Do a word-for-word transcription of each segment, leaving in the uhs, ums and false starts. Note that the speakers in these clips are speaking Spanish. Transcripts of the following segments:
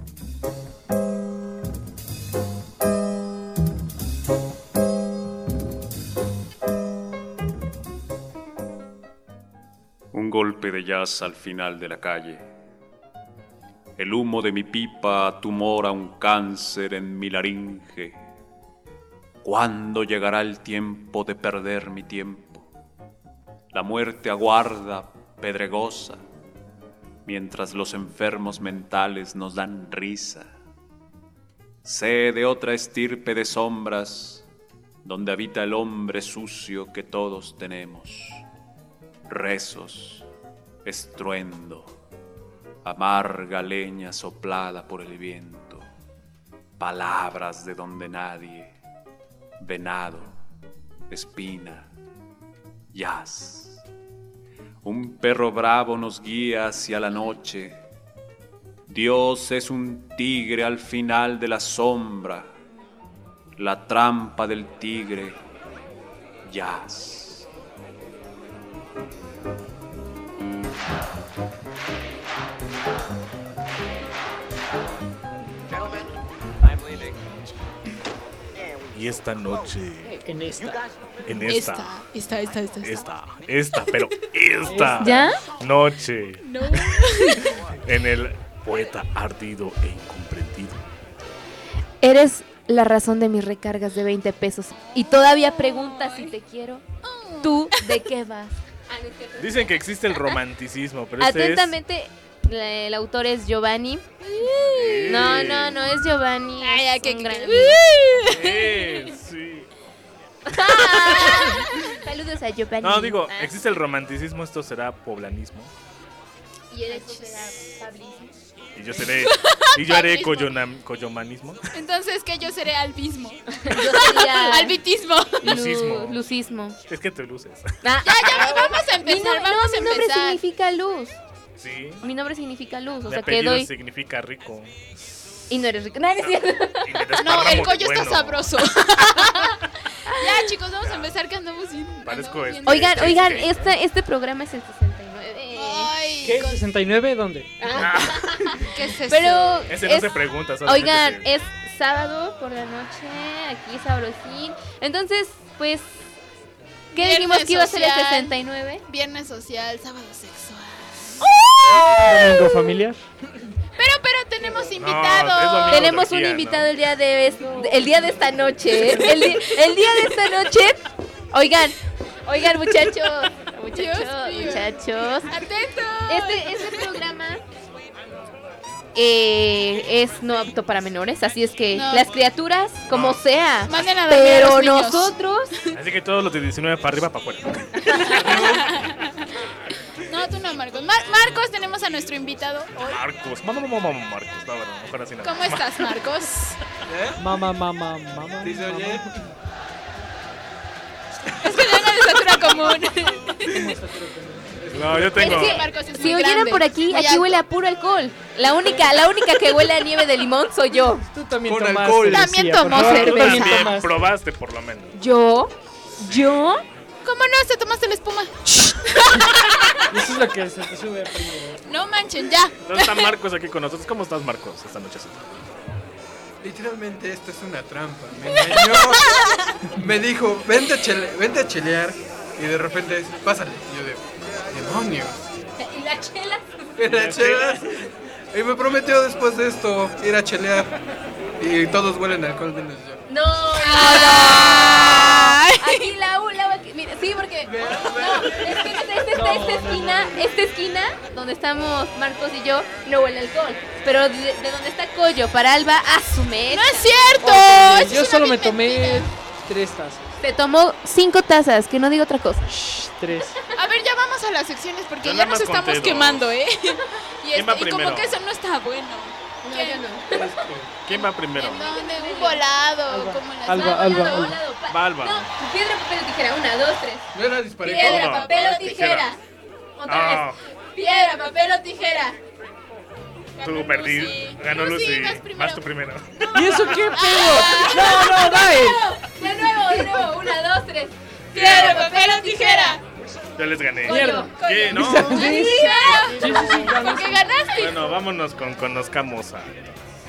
Un golpe de jazz al final de la calle. El humo de mi pipa tumora un cáncer en mi laringe. ¿Cuándo llegará el tiempo de perder mi tiempo? La muerte aguarda, pedregosa, mientras los enfermos mentales nos dan risa. Sé de otra estirpe de sombras, donde habita el hombre sucio que todos tenemos. Rezos, estruendo, amarga leña soplada por el viento, palabras de donde nadie, venado, espina, jazz. Un perro bravo nos guía hacia la noche. Dios es un tigre al final de la sombra, la trampa del tigre, jazz. Y esta noche, En esta. en esta, Esta, esta, esta, esta. esta, esta, pero esta ¿Ya? noche, No. en el poeta ardido e incomprendido. Eres la razón de mis recargas de veinte pesos. Y todavía preguntas si te quiero. ¿Tú de qué vas? Dicen que existe el romanticismo, pero este Atentamente, la- el autor es Giovanni. es... No, no, no es Giovanni. Ay, es ya, qué un gran- Eh, sí. Saludos a Giovanni. No, digo, Ah, existe el romanticismo, esto será poblanismo. Y eres será pablismo. Y yo seré, y yo haré coyonam- coyomanismo. Entonces que yo seré albismo. Yo sería Albitismo. Lucismo. Lu- Lucismo. Es que te luces. Ah, Ya, ya, vamos a mi, empezar, no- vamos no, a mi nombre empezar. significa luz. Sí. Mi nombre significa luz. O Mi sea que apellido doy. significa rico. Y no eres rico. No, no es cierto. Y me No, desparramo el de collo bueno. está sabroso. Ya, chicos, vamos a empezar que andamos bien. Parezco andamos bien. este. Oigan, Sí, oigan, sí. este, este programa es el sesenta y nueve. Ay, ¿Qué? con- ¿sesenta y nueve? ¿Dónde? ¿qué es eso? Pero Ese no es- se pregunta, solamente oigan, se- es sábado por la noche, aquí sabrosín. Entonces, pues, ¿qué Viernes dijimos que iba a ser el social. sesenta y nueve? Viernes social, sábado sexual. ¿Domingo familiar? Pero, pero tenemos es invitados. domingo. Tenemos un orgía, invitado ¿no? el día de es- el día de esta noche, ¿eh? el, di- el día de esta noche. Oigan, oigan muchachos, muchachos, mío. muchachos. Atentos. Este, este programa eh, es no apto para menores, así es que No. las criaturas, como No. sea, Manden a dormir a pero los niños. nosotros, Así que todos los de diecinueve para arriba, para afuera. No, tú no, Marcos. Mar- Marcos, tenemos a nuestro invitado hoy. Marcos, mamá, mamá, mamá, Marcos. No, bueno, mejor así no. ¿Cómo estás, Marcos? Mamá, mamá, mamá. ¿Sí se oye? Es que tengo de estatura común. No, yo tengo. es que Marcos es si muy oyeran grande, por aquí, muy aquí alto. huele a puro alcohol. La única, la única que huele a nieve de limón soy yo. Tú también Con tomaste. alcohol. También Lucía, por tomó favor, tú cerveza. también También tomaste. probaste, por lo menos. Yo, yo. ¿Cómo no? ¿Te tomaste la espuma? Eso es lo que se te sube primero. No manchen, ya. ¿Dónde está Marcos aquí con nosotros? ¿Cómo estás, Marcos, esta noche? Literalmente esto es una trampa. Me engañó. Me dijo, vente a, chele- vente a chelear. Y de repente, pásale. Y yo de, demonios. Y la chela. Y las chelas. Y me prometió después de esto ir a chelear. Y todos huelen a alcohol menos yo. No, no, aquí la U, la U, aquí, mira, sí, porque no, es que esta, esta, esta, esta esquina, esta esquina donde estamos Marcos y yo no huele a alcohol, pero de, de donde está Coyo para Alba, asume. ¡No es cierto! Oye, Eso yo es solo una me vil tomé mentira. tres tazas. Te tomó cinco tazas, que no diga otra cosa. Shh, tres. A ver, ya vamos a las secciones porque Yo ya nada nos más conté estamos dos. quemando, ¿eh? Y, ¿Quién va este, y como primero? que eso no está bueno. No, ¿Qué? yo no. ¿Quién va primero? ¿En dónde? Un volado, Alba, como las Alba, Volado, Alba, volado, Alba. volado, pa- Va, Alba. No, piedra, papel o tijera, una, dos, tres. No era disparejo. Piedra, Uno, papel dos, o tijera. Otra Ah, vez. Piedra, papel o tijera. tú perdí. Lucy. Ganó Lucy, Lucy. vas primero. Vas tú primero. ¿Y eso qué pedo? No, no, dale. De nuevo, de nuevo, una, dos, tres. Piedra, papel o tijera. Yo les gané. Coño. ¿Qué? No. Sí, sí, sí, ganas. ¿Por qué ganaste? Bueno, vámonos con Conozcamos a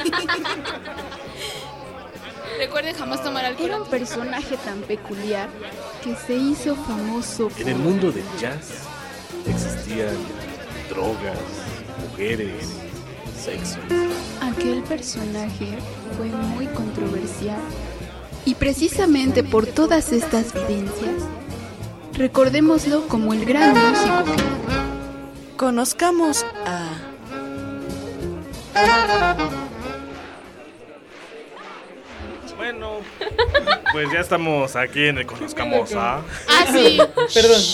Recuerden jamás tomar alcohol. Era un personaje tan peculiar que se hizo famoso por... En el mundo del jazz existían drogas, mujeres, sexo. Aquel personaje fue muy controversial. Y precisamente por todas estas vivencias, recordémoslo como el gran músico que fue. Conozcamos a... Bueno, pues ya estamos aquí en el Conozcamos a... Ah, sí. Perdón.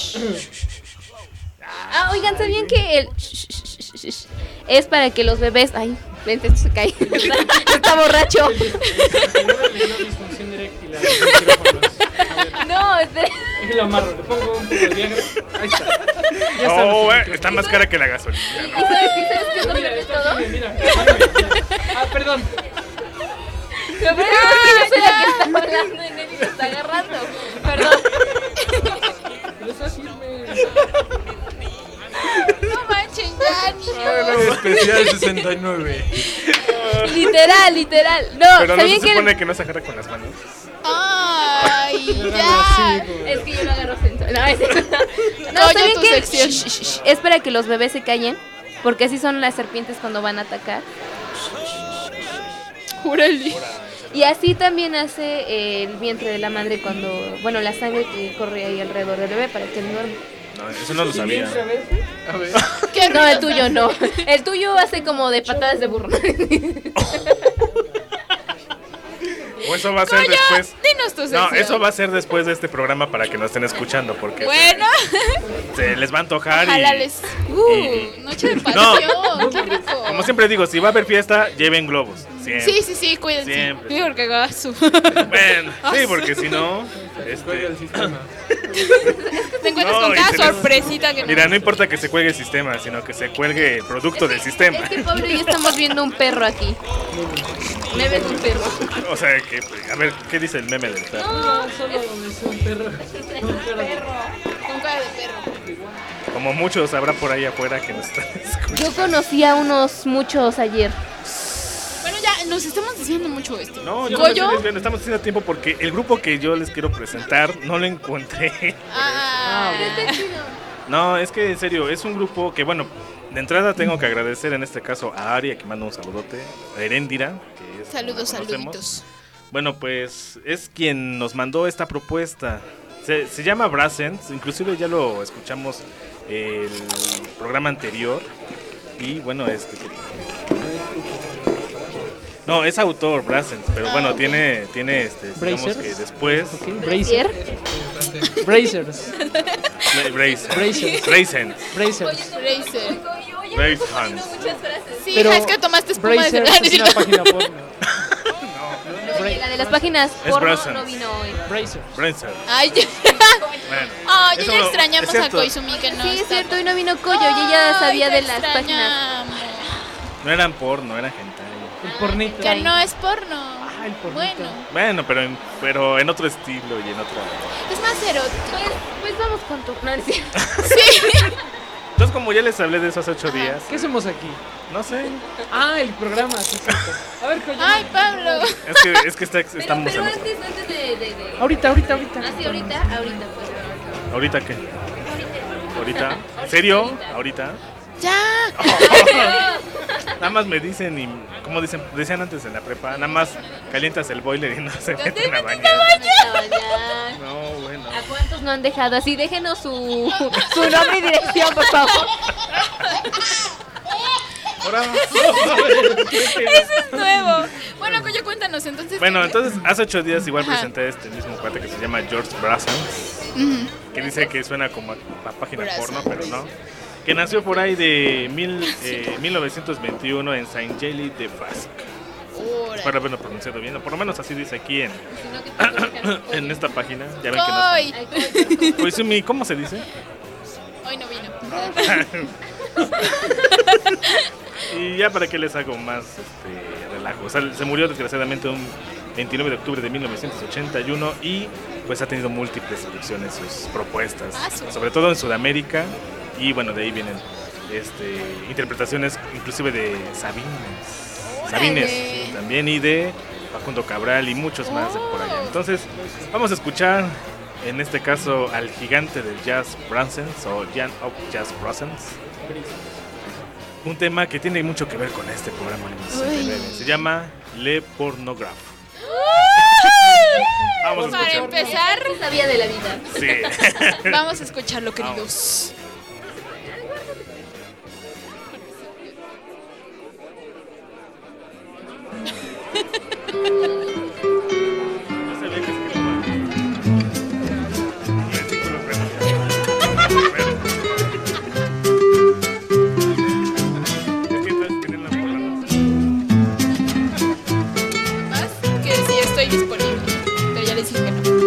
Ah, oigan, ¿sabían que el es para que los bebés... Ay, vente, esto se cae. Está, está borracho. Disfunción eréctil a los micrófonos. A ver, No, espera. es lo amarro, le pongo un poco de Viagra. Ahí está. Ya está. Oh, eh, está más cara que la gasolina. ¿Y sabes qué? ¿Sabes qué es lo Mira, peor de está todo? aquí, mira. mira. Ah, perdón. Lo peor es que yo soy la que está hablando y Nelly se está agarrando. Perdón. Pero eso sirve. No manchen ya, niños. Especial sesenta y nueve. Literal, literal. No, Pero no ¿sabían se que supone que no se agarra con las manos. Ay, Era ya. así, como- Es que yo lo agarro sensual. No, es... no Coño, ¿saben tu qué? sección. Shh, shh, shh. Es para que los bebés se callen, porque así son las serpientes cuando van a atacar. Júrale. Y así también hace eh, el vientre de la madre cuando, bueno, la sangre que corre ahí alrededor del bebé para que él duerma. No, eso no lo sabía. A ver. ¿Qué No, ruido? el tuyo no. El tuyo hace como de patadas de burro. O eso va a ser Coño, después. dinos tu sección. No, eso va a ser después de este programa para que nos estén escuchando, porque Bueno, se, se les va a antojar ojalá y... les... Uh, y- noche de No. pasión, qué rico. Como siempre digo, si va a haber fiesta, lleven globos. Siempre. Sí, sí, sí, cuídense. Siempre. Sí, porque gaso. Bueno, sí, porque si no... Cuelga Este, el sistema. Te encuentras No, con y cada tenemos- sorpresita que no. mira, no importa que se cuelgue el sistema, sino que se cuelgue el producto del sistema. Es que Pablo y yo estamos viendo un perro aquí. Me ves un perro. O sea, que, a ver, ¿qué dice el meme del perro? No, solo es un perro. Un perro. Con cara de perro. Como muchos habrá por ahí afuera que nos están escuchando. Yo conocí a unos muchos ayer. Bueno, ya nos estamos diciendo mucho esto. No, yo no me estoy Goyo. desviando, estamos haciendo tiempo porque el grupo que yo les quiero presentar no lo encontré. Ah, No, es que en serio, es un grupo que, bueno, de entrada tengo que agradecer en este caso a Aria, que manda un saludote, a Erendira, que es, saludos, la conocemos. saluditos. Bueno, pues es quien nos mandó esta propuesta. Se, se llama Brassens, inclusive ya lo escuchamos el programa anterior. Y bueno, este... No, es autor Brassens, pero Ah, bueno, ok. tiene, tiene este, digamos Brazers. que después... Ok, Bracer. ¿Bracer? Brazers. Brassens. Braces. Brassens. Brazers. Razer. Brassens. Sí, Pero es que tomaste espuma de Brazers es una página porno. Oye, la de las páginas Es porno Brazzers. no vino hoy. Brazers. Brassens. Ay, ya. Bueno, Ay, ya, eso ya es extrañamos a cierto. Koizumi que no Sí, es está. cierto, hoy no vino Coyo y ella Ay, sabía te de las páginas. extrañamos. No eran porno, eran hentai. El pornito. Que no es porno. Ah, el pornito. Bueno, Bueno, pero en, pero en otro estilo y en otra... es más erótico. Pues, pues vamos con tu... No, es cierto. Sí. Entonces, como ya les hablé de esos ocho días, ¿Qué hacemos aquí? no sé, Ah, el programa, sí, cierto. A ver, Coyo. Ay, Pablo. es que, es que está, Pero, estamos pero en... antes, antes de... de, de... Ahorita, ahorita, ahorita. Ah, sí, ahorita, ahorita pues. ¿Ahorita qué? ¿Ahorita? ¿En serio? ¿Ahorita? Ya. Nada más me dicen y, como dicen, decían antes en la prepa, nada más calientas el boiler y no se meten a bañar. Ya. No, bueno. ¿A cuántos no han dejado así? Déjenos su, su nombre y dirección, por favor. Ahora- Eso es nuevo. Bueno, Coyo, cuéntanos entonces. Bueno, ¿qué? entonces hace ocho días igual Ajá. presenté a este mismo cuate que se llama George Brassens, Ujú. que dice que suena como a, a página Brassens. porno, pero no. Que nació por ahí de mil, eh, mil novecientos veintiuno en Saint-Gilles de Basque. Órale. Espero haberlo pronunciado bien, o por lo menos así dice aquí en, Si no, que te dejan en Coyo. esta página. Ya ven que no Coy. Ay, Coyo. está. Koizumi, ¿cómo se dice? Hoy no vino. Y ya para que les hago más este, relajo. O sea, se murió desgraciadamente un veintinueve de octubre de mil novecientos ochenta y uno y pues ha tenido múltiples selecciones sus propuestas, Ah, sí. sobre todo en Sudamérica y bueno, de ahí vienen este, interpretaciones inclusive de Sabines. Sabines también, y de Facundo Cabral y muchos más de por allá. Entonces, vamos a escuchar en este caso al gigante del jazz Brassens o Jan of Jazz Brassens. Un tema que tiene mucho que ver con este programa. Se llama Le Pornographe. Vamos a Para escuchar. empezar, sabía de la vida. Sí. Vamos a escucharlo, queridos. No sabía que escribía. Versículo Es que entonces tienen las palabras. Más que sí estoy disponible, pero ya les dije que no.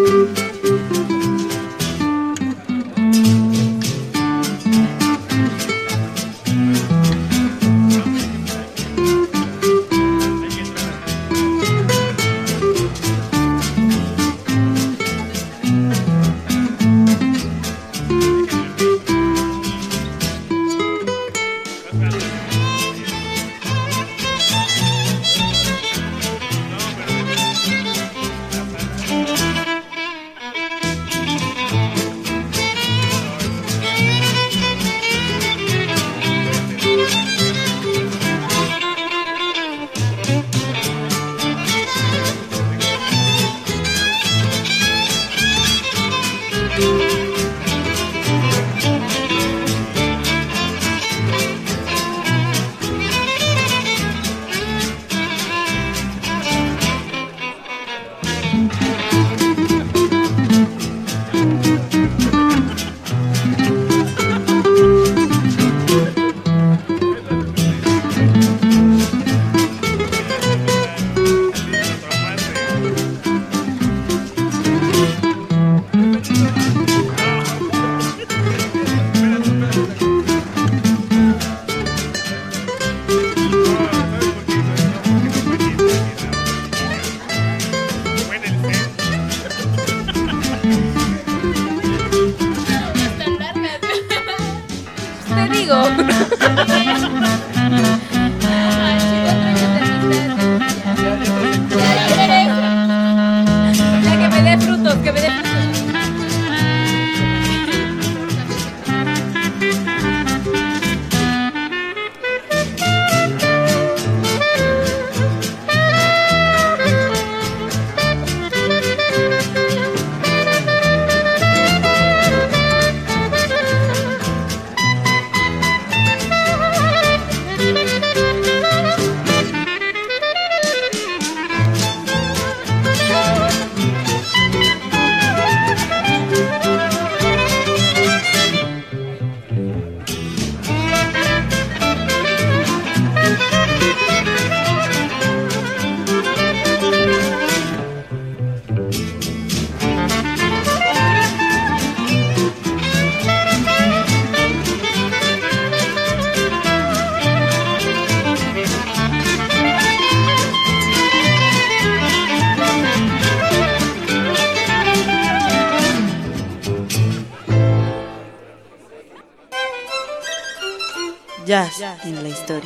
Jazz en la historia.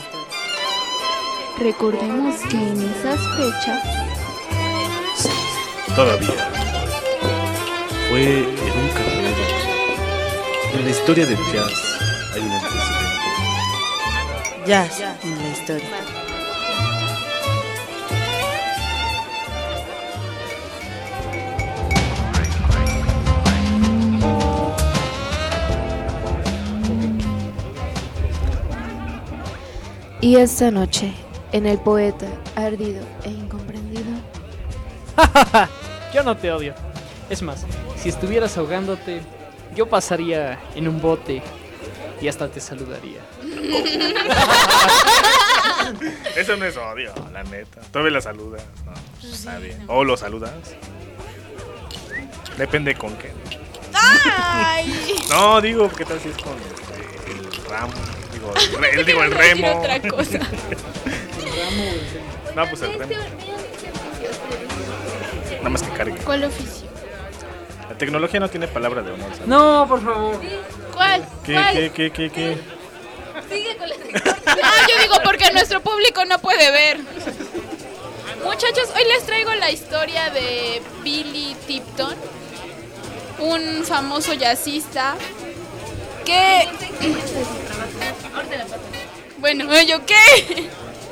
Recordemos que en esas fechas Todavía fue en un carrero. En la historia del jazz hay un antecedente. Jazz en la historia. y esta noche, en el poeta ardido e incomprendido. Yo no te odio. Es más, si estuvieras ahogándote, yo pasaría en un bote y hasta te saludaría. Eso no es odio, la neta. Todavía la saludas. No, pues está bien. O lo saludas. Depende con qué. ¡Ay! No, digo, ¿qué tal si es con este, el ramo? Digo, el, re, digo, el remo. Otra cosa. No, pues el remo. Nada más que cargue. ¿Cuál oficio? La tecnología no tiene palabra de honor, ¿sabes? No, por favor. ¿Cuál? ¿Qué, ¿Cuál? qué, qué, qué, qué? Sigue con la sección. No, yo digo porque nuestro público no puede ver. Muchachos, hoy les traigo la historia de Billy Tipton, un famoso jazzista que... Bueno, ¿yo qué?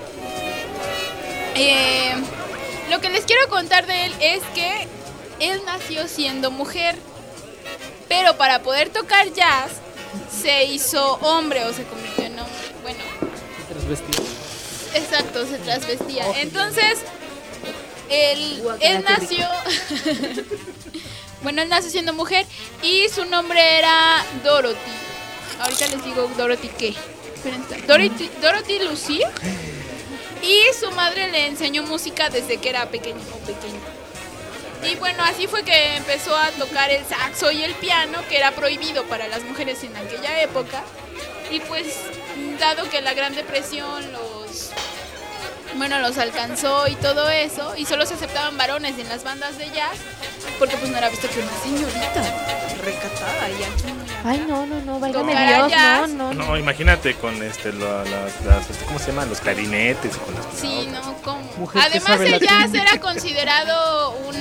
Eh, lo que les quiero contar de él es que él nació siendo mujer, pero para poder tocar jazz se hizo hombre o se convirtió en hombre. Bueno, Se transvestía. exacto, se transvestía. Entonces, él, él nació... Bueno, él nació siendo mujer y su nombre era Dorothy. Ahorita les digo Dorothy qué. Esperen, Dorothy, Dorothy Lucie. Y su madre le enseñó música desde que era pequeño o pequeña. Y bueno, así fue que empezó a tocar el saxo y el piano, que era prohibido para las mujeres en aquella época. Y pues, dado que la Gran Depresión los... Bueno, los alcanzó y todo eso, y solo se aceptaban varones en las bandas de jazz, porque pues no era visto que una señorita recatada y aquí. Ay, no, no, no, válgame Tocar Dios, jazz. no, no, no. No, imagínate con este, lo- las, las, este, ¿cómo se llaman? Los clarinetes. Con las Sí, no, ¿cómo? Mujer que Además sabe el latín. jazz era considerado un...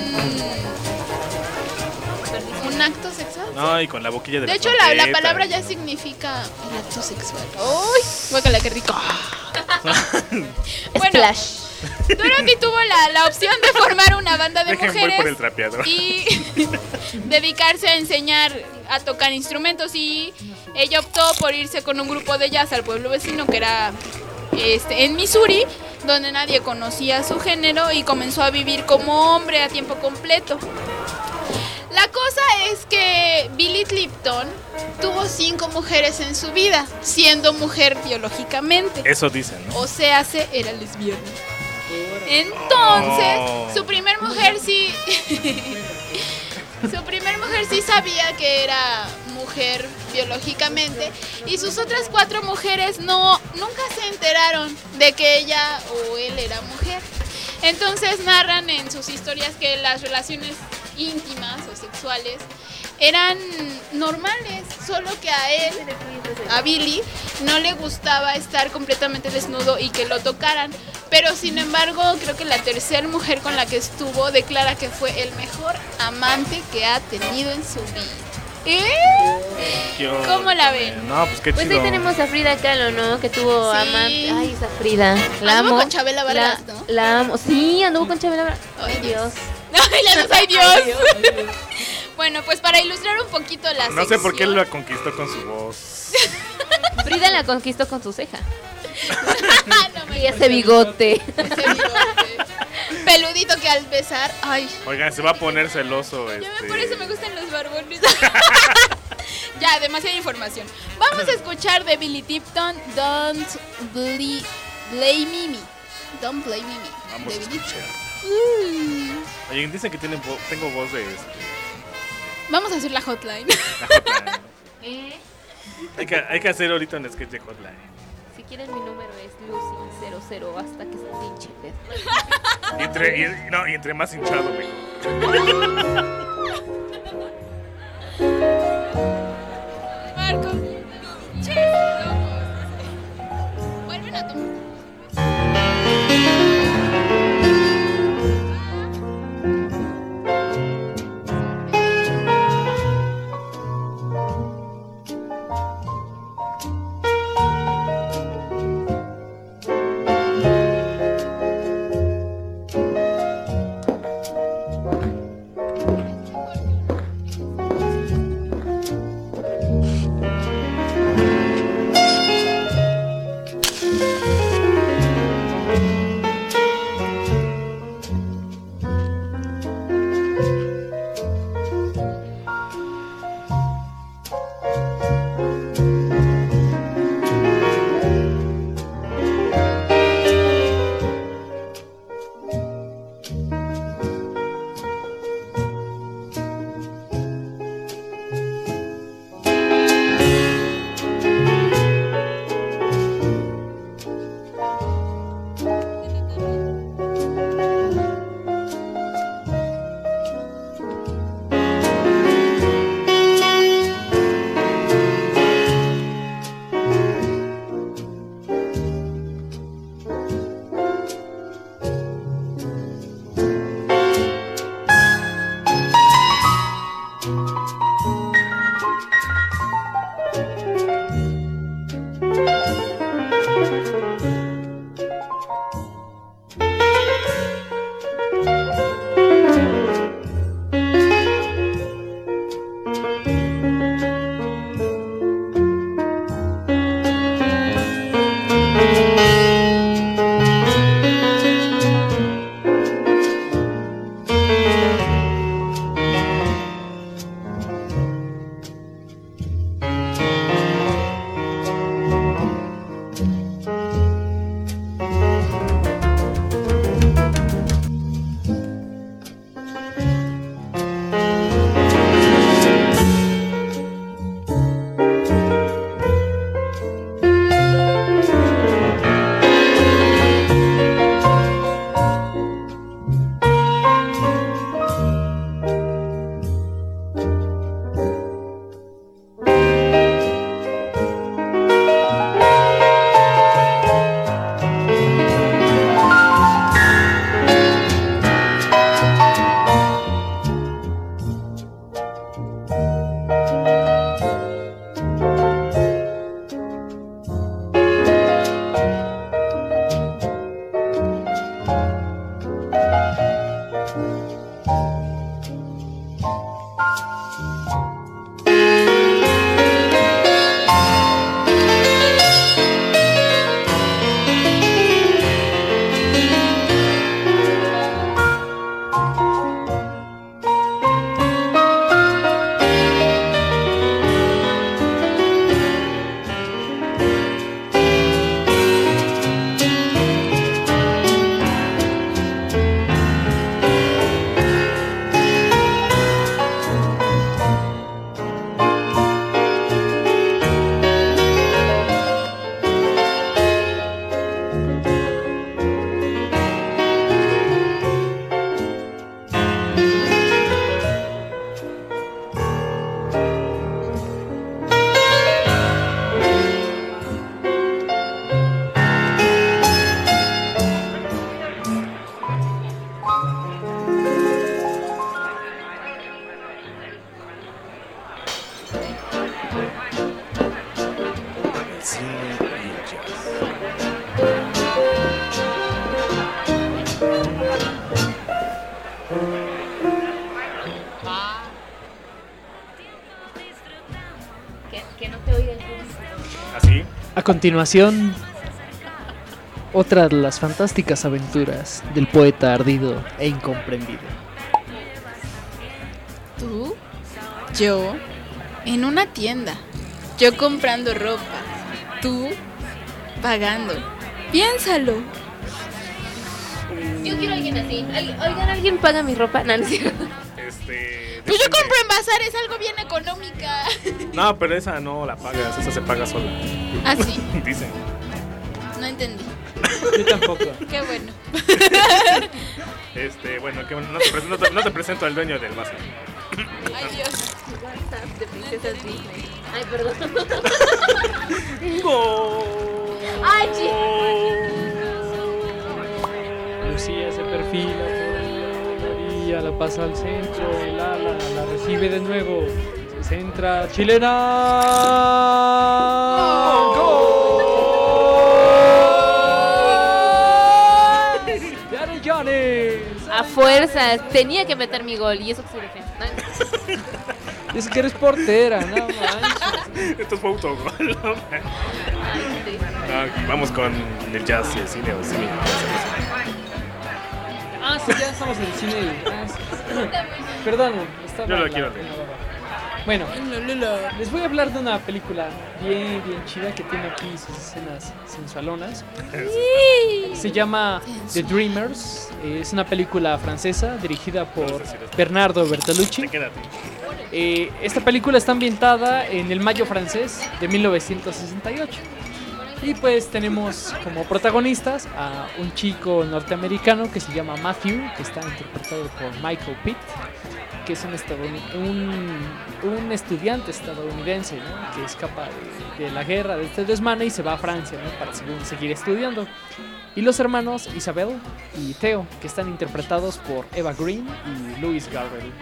un acto sexual. No, y con la boquilla de De la hecho, la, la trompeta, palabra y- ya significa el acto sexual. ¡Uy! Guácala, qué rico. Bueno, Splash. Dorothy tuvo la, la opción de formar una banda de Dejen, voy mujeres por el trapeador. y dedicarse a enseñar a tocar instrumentos, y ella optó por irse con un grupo de jazz al pueblo vecino que era este, en Missouri, donde nadie conocía su género, y comenzó a vivir como hombre a tiempo completo. La cosa es que Billy Tipton tuvo cinco mujeres en su vida, siendo mujer biológicamente. Eso dicen, ¿no? O sea, se era lesbiana. Entonces, Oh. su primer mujer sí... su primer mujer sí sabía que era mujer biológicamente, y sus otras cuatro mujeres no, nunca se enteraron de que ella o él era mujer. Entonces narran en sus historias que las relaciones íntimas o sexuales eran normales, solo que a él, a Billy, no le gustaba estar completamente desnudo y que lo tocaran. Pero sin embargo, creo que la tercera mujer con la que estuvo declara que fue el mejor amante que ha tenido en su vida. ¿Eh? Yo- ¿Cómo la ven? No, pues qué Pues chido. ahí tenemos a Frida Kahlo, ¿no? Que tuvo Sí. amante. Ay, esa Frida. La Anduvo amo. con Chabela Vargas, la, ¿no? La amo. Sí, anduvo con Chabela Vargas. Ay, Dios. Ay, la luz, ay Dios. Bueno, pues para ilustrar un poquito la No sé por qué sección- la conquistó con su voz. Frida la conquistó con su ceja. No me Y ese bigote. Ese bigote. Peludito que al besar, ay, Oigan, se va a poner celoso. ya Este... me, por eso me gustan los barbones. Ya, demasiada información. Vamos a escuchar de Billy Tipton, Don't Ble- Blame Me. Don't Blame Me. Vamos a de Billy escuchar. Tipton. Oye, dicen que tienen vo- tengo voz de este. Vamos a hacer la hotline. La hotline. ¿Eh? hay, que, hay que hacer ahorita un sketch de hotline. Si quieres mi número es Lucy cero cero hasta que se pinche. Y entre, y, no, y entre más hinchado, mejor. Marcos. Che, locos. Vuelven a tomar. continuación, otra de las fantásticas aventuras del poeta ardido e incomprendido. Tú, yo, en una tienda, yo comprando ropa, tú pagando. Piénsalo. Yo quiero a alguien así. Al- Oigan, ¿alguien paga mi ropa? No, no es cierto. Este, Pues yo depende. compro en bazar, es algo bien económica. No, pero esa no la pagas, esa se paga sola. Ah, sí, Dicen. no entendí. Yo tampoco. Qué bueno. Este, bueno, que no te, presento, no, te, no te presento al dueño del bazar. Ay, Dios. WhatsApp de princesas Disney. Ay, perdón. Ay, sí. Lucía se perfila por la orilla, la pasa al centro, el ala la recibe de nuevo, se centra, chilena. ¡Gol! ¡Yane, Yane! A fuerzas, tenía que meter mi gol y eso que soy defensa. No, Es que eres portera, no manches. Esto fue autogol, ¿no? sí. Ah, vamos con el jazz y el cine. O cine. Ah, sí, ya estamos en el cine. Ah, sí. Perdón, estaba Yo lo la- quiero leer. una baba. Bueno, les voy a hablar de una película bien, bien chida que tiene aquí sus escenas sensualonas. Se llama The Dreamers. Es una película francesa dirigida por Bernardo Bertolucci. Te queda a ti. Eh, esta película está ambientada en el Mayo francés de mil novecientos sesenta y ocho. Y pues tenemos como protagonistas a un chico norteamericano que se llama Matthew, que está interpretado por Michael Pitt, que es un, estadoun- un, un estudiante estadounidense, ¿no? Que escapa de, de la guerra, de este desmane y se va a Francia, ¿no? Para seguir, seguir estudiando. Y los hermanos Isabel y Theo, que están interpretados por Eva Green y Louis Garrel.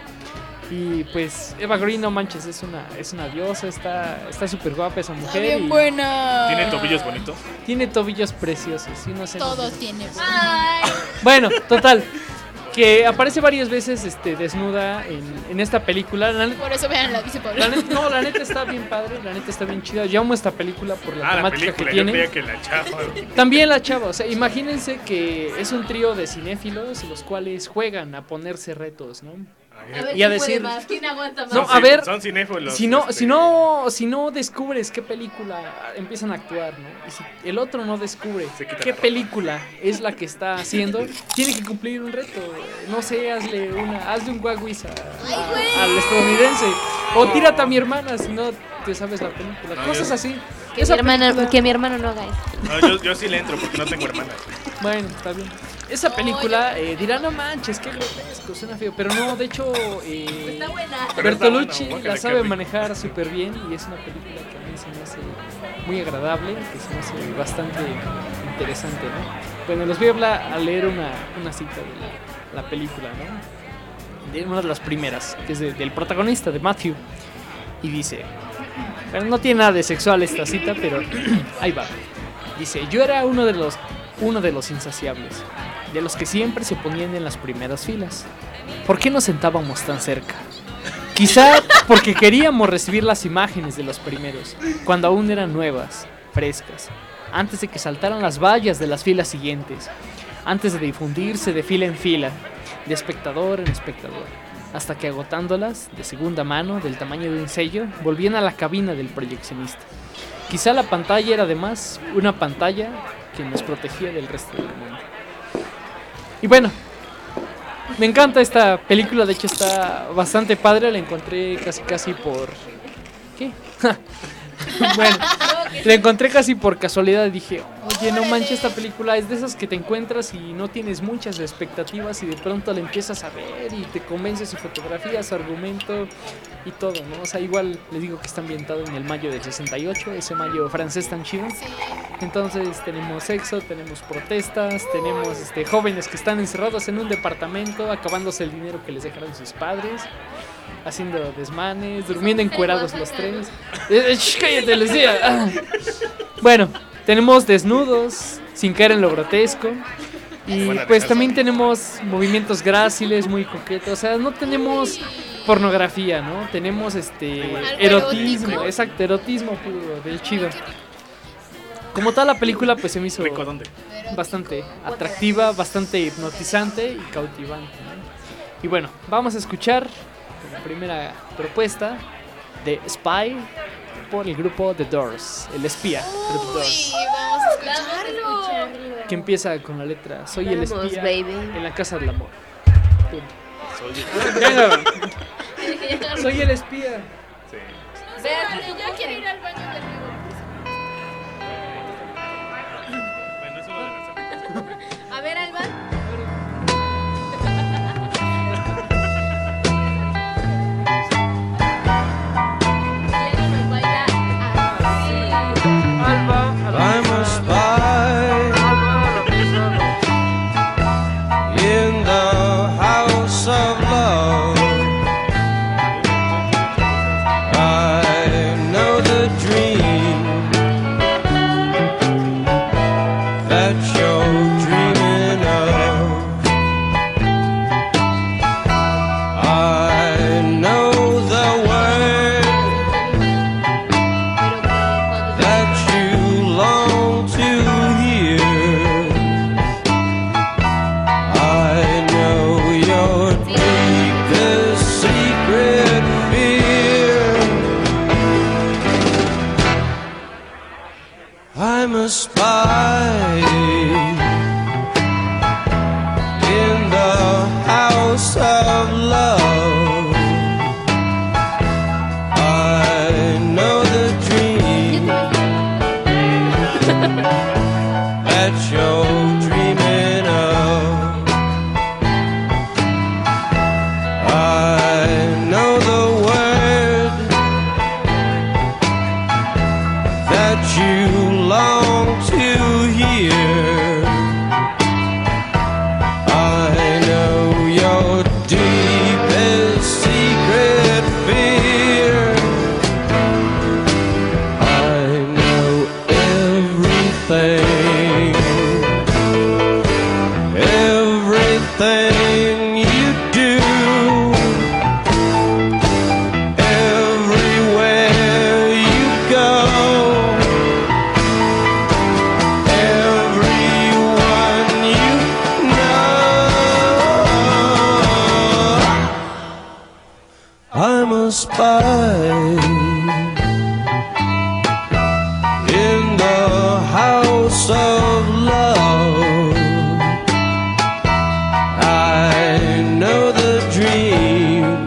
Y pues Eva Green, no manches, es una, es una diosa, está está súper guapa esa Está mujer. bien y buena. ¿Tiene tobillos bonitos? Tiene tobillos preciosos, y no sé. Todo no sé. tiene. Ay, Bueno, total, que aparece varias veces este, desnuda en, en esta película. La, Por eso vean la dice Pablo. la neta, no, la neta está bien padre, la neta está bien chida. Yo amo esta película por la Ah, la temática película, que yo tiene. creía que la chava. También la chava, o sea, imagínense que es un trío de cinéfilos los cuales juegan a ponerse retos, ¿no? a ver Y a quién puede decir- más, quién aguanta más. No, Son a cin- ver, Son cinéfilos. Si no, este, si no, si no descubres qué película empiezan a actuar, ¿no? Y si el otro no descubre Se quita qué la ropa. película es la que está haciendo, tiene que cumplir un reto. No sé, hazle una, hazle un guaguis a- a- al estadounidense. O tírate a mi hermana si no te sabes la película. No, Cosas yo- así. Que mi, Esa hermana, película- que mi hermano no haga eso. No, yo, yo sí le entro porque no tengo hermanas. Bueno, está bien. Esa película eh, dirá, no manches, qué grotesco, suena feo. Pero no, de hecho, eh, Está buena. Pero está Bertolucci bueno, la guácala, sabe qué rico. manejar súper bien y es una película que a mí se me hace muy agradable, que se me hace bastante interesante, ¿no? Bueno, les voy a, hablar, a leer una, una cita de la, la película, ¿no? De una de las primeras, que es de- del protagonista, de Matthew. Y dice, bueno, no tiene nada de sexual esta cita, pero ahí va. Dice, yo era uno de los, uno de los insaciables, de los que siempre se ponían en las primeras filas. ¿Por qué nos sentábamos tan cerca? Quizá porque queríamos recibir las imágenes de los primeros, cuando aún eran nuevas, frescas, antes de que saltaran las vallas de las filas siguientes, antes de difundirse de fila en fila, de espectador en espectador, hasta que agotándolas, de segunda mano, del tamaño de un sello, volvían a la cabina del proyeccionista. Quizá la pantalla era además una pantalla que nos protegía del resto del mundo. Y bueno, me encanta esta película, de hecho está bastante padre, la encontré casi casi por... ¿Qué? Bueno, la encontré casi por casualidad y dije, oye, no manches, esta película es de esas que te encuentras y no tienes muchas expectativas y de pronto la empiezas a ver y te convences su fotografía, su argumento y todo, ¿no? O sea, igual les digo que está ambientado en el mayo del sesenta y ocho, ese mayo francés tan chido. Entonces tenemos sexo, tenemos protestas, tenemos este, jóvenes que están encerrados en un departamento, acabándose el dinero que les dejaron sus padres, haciendo desmanes, durmiendo encuerados los tres. Eh, eh, sh, cállate, les decía. Ah. Bueno, tenemos desnudos, sin caer en lo grotesco. Y Buena pues defensa. también tenemos movimientos gráciles, muy coquetos. O sea, no tenemos pornografía, ¿no? Tenemos este Algo erotismo, erótico. exacto, erotismo puro, del chido. como tal la película pues se me hizo Rico, ¿dónde? bastante atractiva, bastante hipnotizante y cautivante, ¿no? Y bueno, vamos a escuchar la primera propuesta de Spy por el grupo The Doors, el espía de The Doors, Uy, vamos a escucharlo. que empieza con la letra Soy el Vamos, espía baby. en la casa del amor. Pum. Soy Venga. Soy el espía. Sí. Vea, ya quiero ir al baño de nuevo. Bueno, eso lo debe hacer. A ver, Alba. Leo nos baila así. Alba, I'm a spy in the house of love. I know the dream that you're dreaming of. I know the word that you long to hear. I know your deepest secret fear. I'm a spy in the house of love. I know the dream that you're dreaming of. I know the word that you long to hear. I know your deepest secret fear. I know everything, everything you do, everywhere you go, everyone you know. I'm a spy in the house of love. I know the dream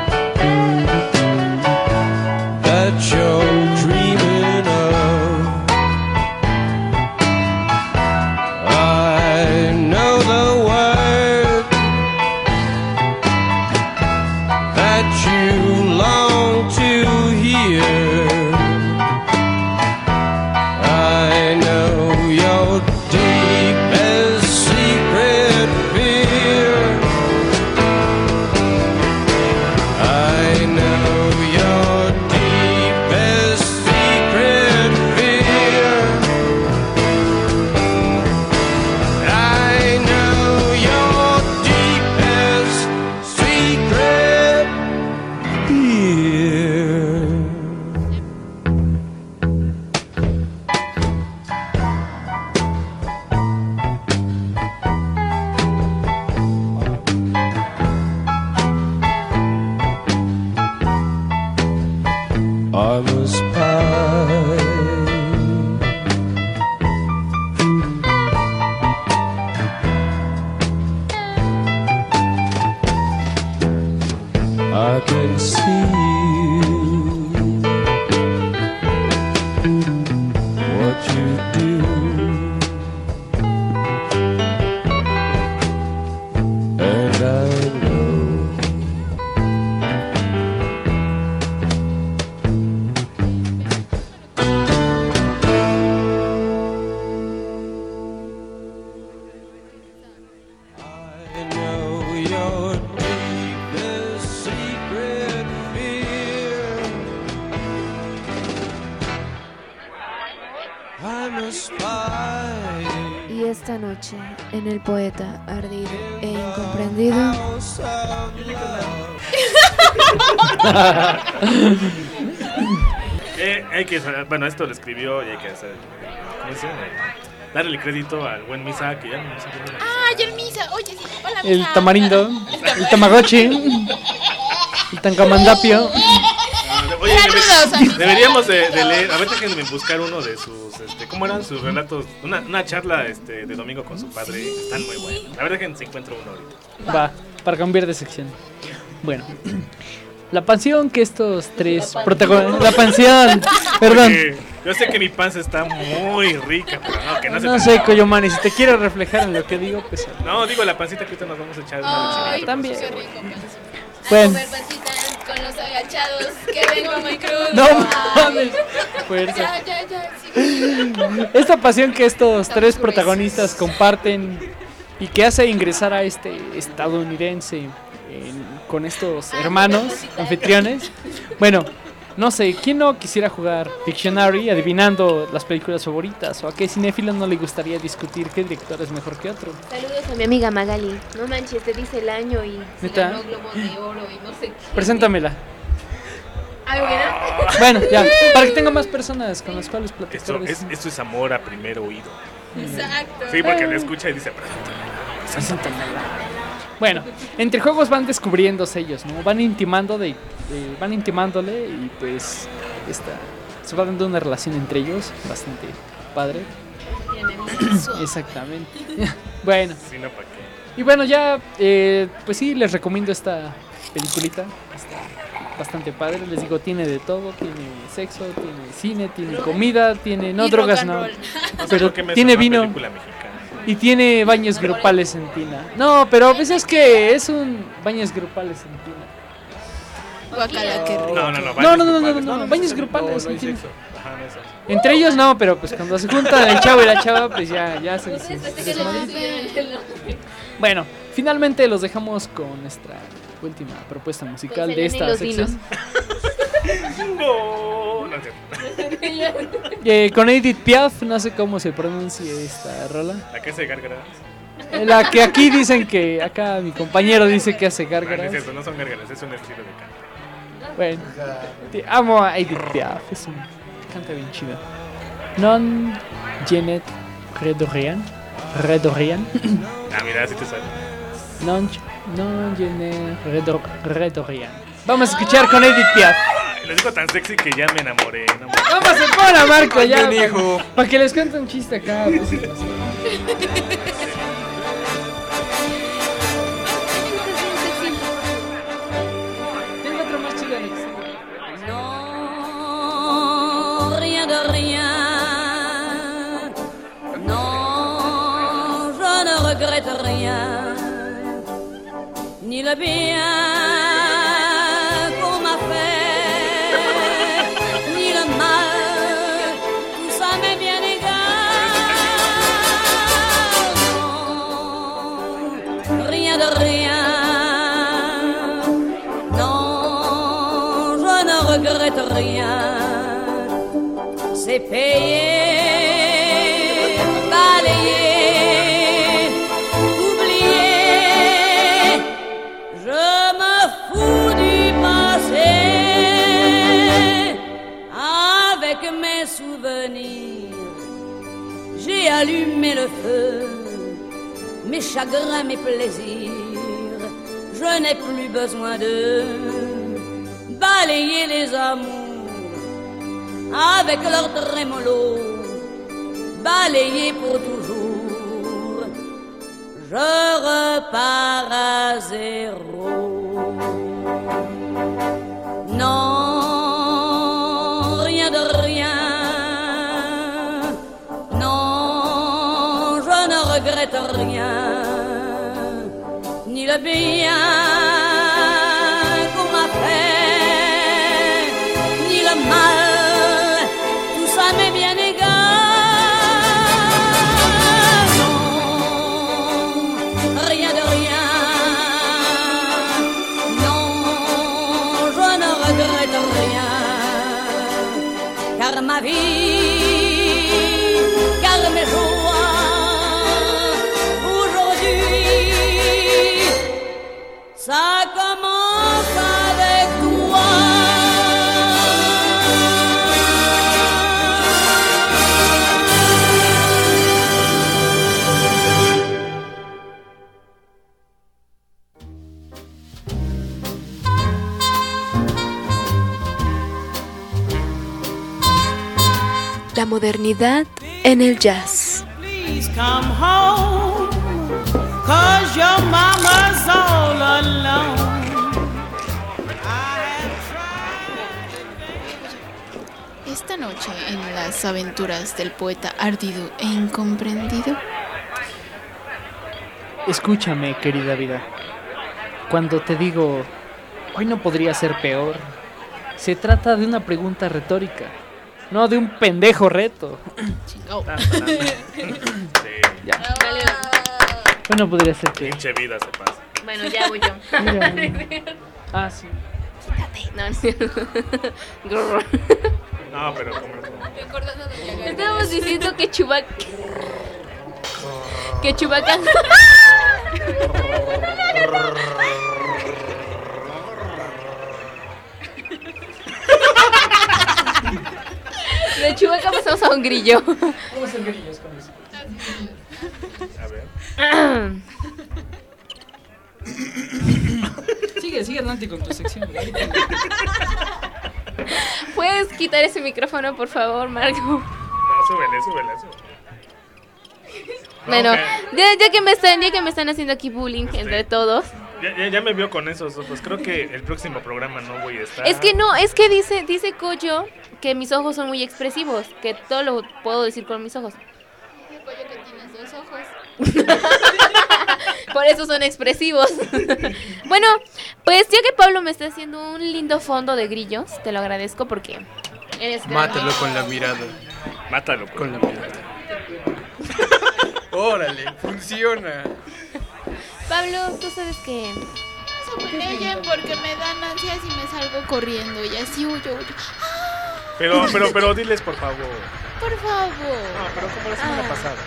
that you're dreaming of. I know the word that you long to hear. I know your deepest secret fear. I know your deepest secret fear. I know your deepest secret fear. I'm a spy. I can see what you do, and I know I know your deepest secret fear. I'm a spy Y esta noche, en el poeta ardido e incomprendido, house of love. Eh, hay que, bueno, esto lo escribió y hay que hacer ¿cómo dicen? Darle el crédito al buen Misa, que ya no sé qué. Ah, y el Misa. Oye, sí. Hola, Misa. El tamarindo, el tamagotchi, el tancamandapio. Oye, debe, deberíamos de, de leer, a ver, déjenme buscar uno de sus, este, ¿cómo eran sus relatos? Una, una charla este, de domingo con su padre, están muy buenos. A ver, déjenme si encuentro uno ahorita. Va, para cambiar de sección. Bueno, la pansión que estos tres protagonistas... La pansión, perdón. Porque yo sé que mi panza está muy rica, pero no, que no se No sé, Coyomani, si te quiero reflejar en lo que digo, pues... No, digo la pancita que ahorita nos vamos a echar una Ay, también. qué rico, panza. Bueno. A comer pancitas con los agachados, que vengo muy crudo. No Ay. mames. Fuerza. Ya, ya, ya. Sí. Esta pasión que estos tres protagonistas comparten y que hace ingresar a este estadounidense en- con estos hermanos anfitriones. Bueno, no sé, ¿quién no quisiera jugar Pictionary adivinando las películas favoritas? ¿O a qué cinéfilo no le gustaría discutir qué director es mejor que otro? Saludos a mi amiga Magali. No manches, te dice el año y se ¿Neta? ganó Globo de Oro y no sé qué. Preséntamela. Ay, bueno. Bueno, ya, para que tenga más personas con las cuales platicar. Esto de es, cine. esto es amor a primer oído. Exacto. Sí, porque le escucha y dice, Preséntamela. Bueno, entre juegos van descubriéndose ellos, ¿no? Van intimando de, de- van intimándole y pues esta se va dando una relación entre ellos bastante padre. Exactamente. Bueno, sí, no, ¿para qué? y bueno, ya eh, pues sí les recomiendo esta peliculita. Está bastante padre, les digo, tiene de todo, tiene sexo, tiene cine, tiene comida, tiene no Y drogas, rock and no. roll. No sé Pero por qué me tiene sonó a vino. película mexicana. Y tiene baños grupales en tina. No, pero a veces es que es un baños grupales en tina. Guacala, qué rico. No, no, no, No, no, no, no, grupales. no, no, baños grupales No, no hay en tina. sexo. Ajá, no hay sexo. Entre ellos no, pero pues cuando se juntan el chavo y la chava, pues ya, ya se, se- se desmadran. Bueno, finalmente los dejamos con nuestra última propuesta musical Con de Selena y esta los sección. No, no es cierto. Eh, con Edith Piaf, no sé cómo se pronuncia esta rola. ¿La que hace gárgaras? Eh, La que aquí dicen que, acá mi compañero dice que hace No, no es gárgaras. cierto, no son gárgaras, es un estilo de canto. Bueno, te amo a Edith Piaf, es un canta bien chido. Non Jeanette Redorian, Redorian, Ah, mira, así te sale. non, non Jeanette Redor, Redorian. Vamos a escuchar con Edith Piaf. Ay, lo digo tan sexy que ya me enamoré. No, Vamos a poner a Marco ya. Bien, hijo. Para que les cuente un chiste acá. Pues, tengo otro más chido, Alex. Non, rien de rien. Non, je ne regrette rien. Ni le bien qu'on m'a fait, ni le mal, tout ça m'est bien égal. Non, rien de rien. Non, je ne regrette rien. C'est payé, balayé, oublié. Je me fous du passé. Avec mes souvenirs, j'ai allumé le feu. Mes chagrins, mes plaisirs, je n'ai plus besoin de balayer les amours avec leur trémolo, balayer pour toujours. Je repars à zéro. Non, rien de rien. Non, je ne regrette rien. Ni le bien qu'on m'a fait, ni le mal. Tout ça m'est bien égal. Non, rien de rien. Non, je ne regrette rien. Car ma vie, car mes joies, aujourd'hui, ça commence avec toi. La modernidad en el jazz. Please come home, 'cause your mama's all alone. Esta noche en las aventuras del poeta ardido e incomprendido. Escúchame, querida vida. Cuando te digo, hoy no podría ser peor, se trata de una pregunta retórica, no de un pendejo reto. Chingao. Ya. Hoy no podría ser peor. Pinche vida se pasa. Bueno, ya voy yo. Mira. Ah, sí. No, no es cierto. Grrr. No, pero como. Recordando de Yaga. Estábamos diciendo que Chewbacca. Que Chewbacca. De Chewbacca pasamos a un grillo. ¿Cómo son grillos con eso? A ver. Sigue, sigue adelante con tu sección. ¿Puedes quitar ese micrófono, por favor, Marco? No, súbele, súbele, súbele. Bueno, Ok. ya, ya que me están, ya que me están haciendo aquí bullying Este- entre todos. Ya, ya, ya me vio con esos ojos. Creo que el próximo programa no voy a estar. Es que no, es que dice, dice Koyo que mis ojos son muy expresivos, que todo lo puedo decir con mis ojos. Pollo que tienes dos ojos. Por eso son expresivos. Bueno, pues ya que Pablo me está haciendo un lindo fondo de grillos, te lo agradezco porque eres Mátalo con la mirada. Mátalo Con la mirada. Órale, funciona. Pablo, tú sabes que Se ella porque me dan ansias y me salgo corriendo y así huyo, huyo. Pero, pero, pero diles por favor. Por favor. No, pero como la semana Ah. pasada.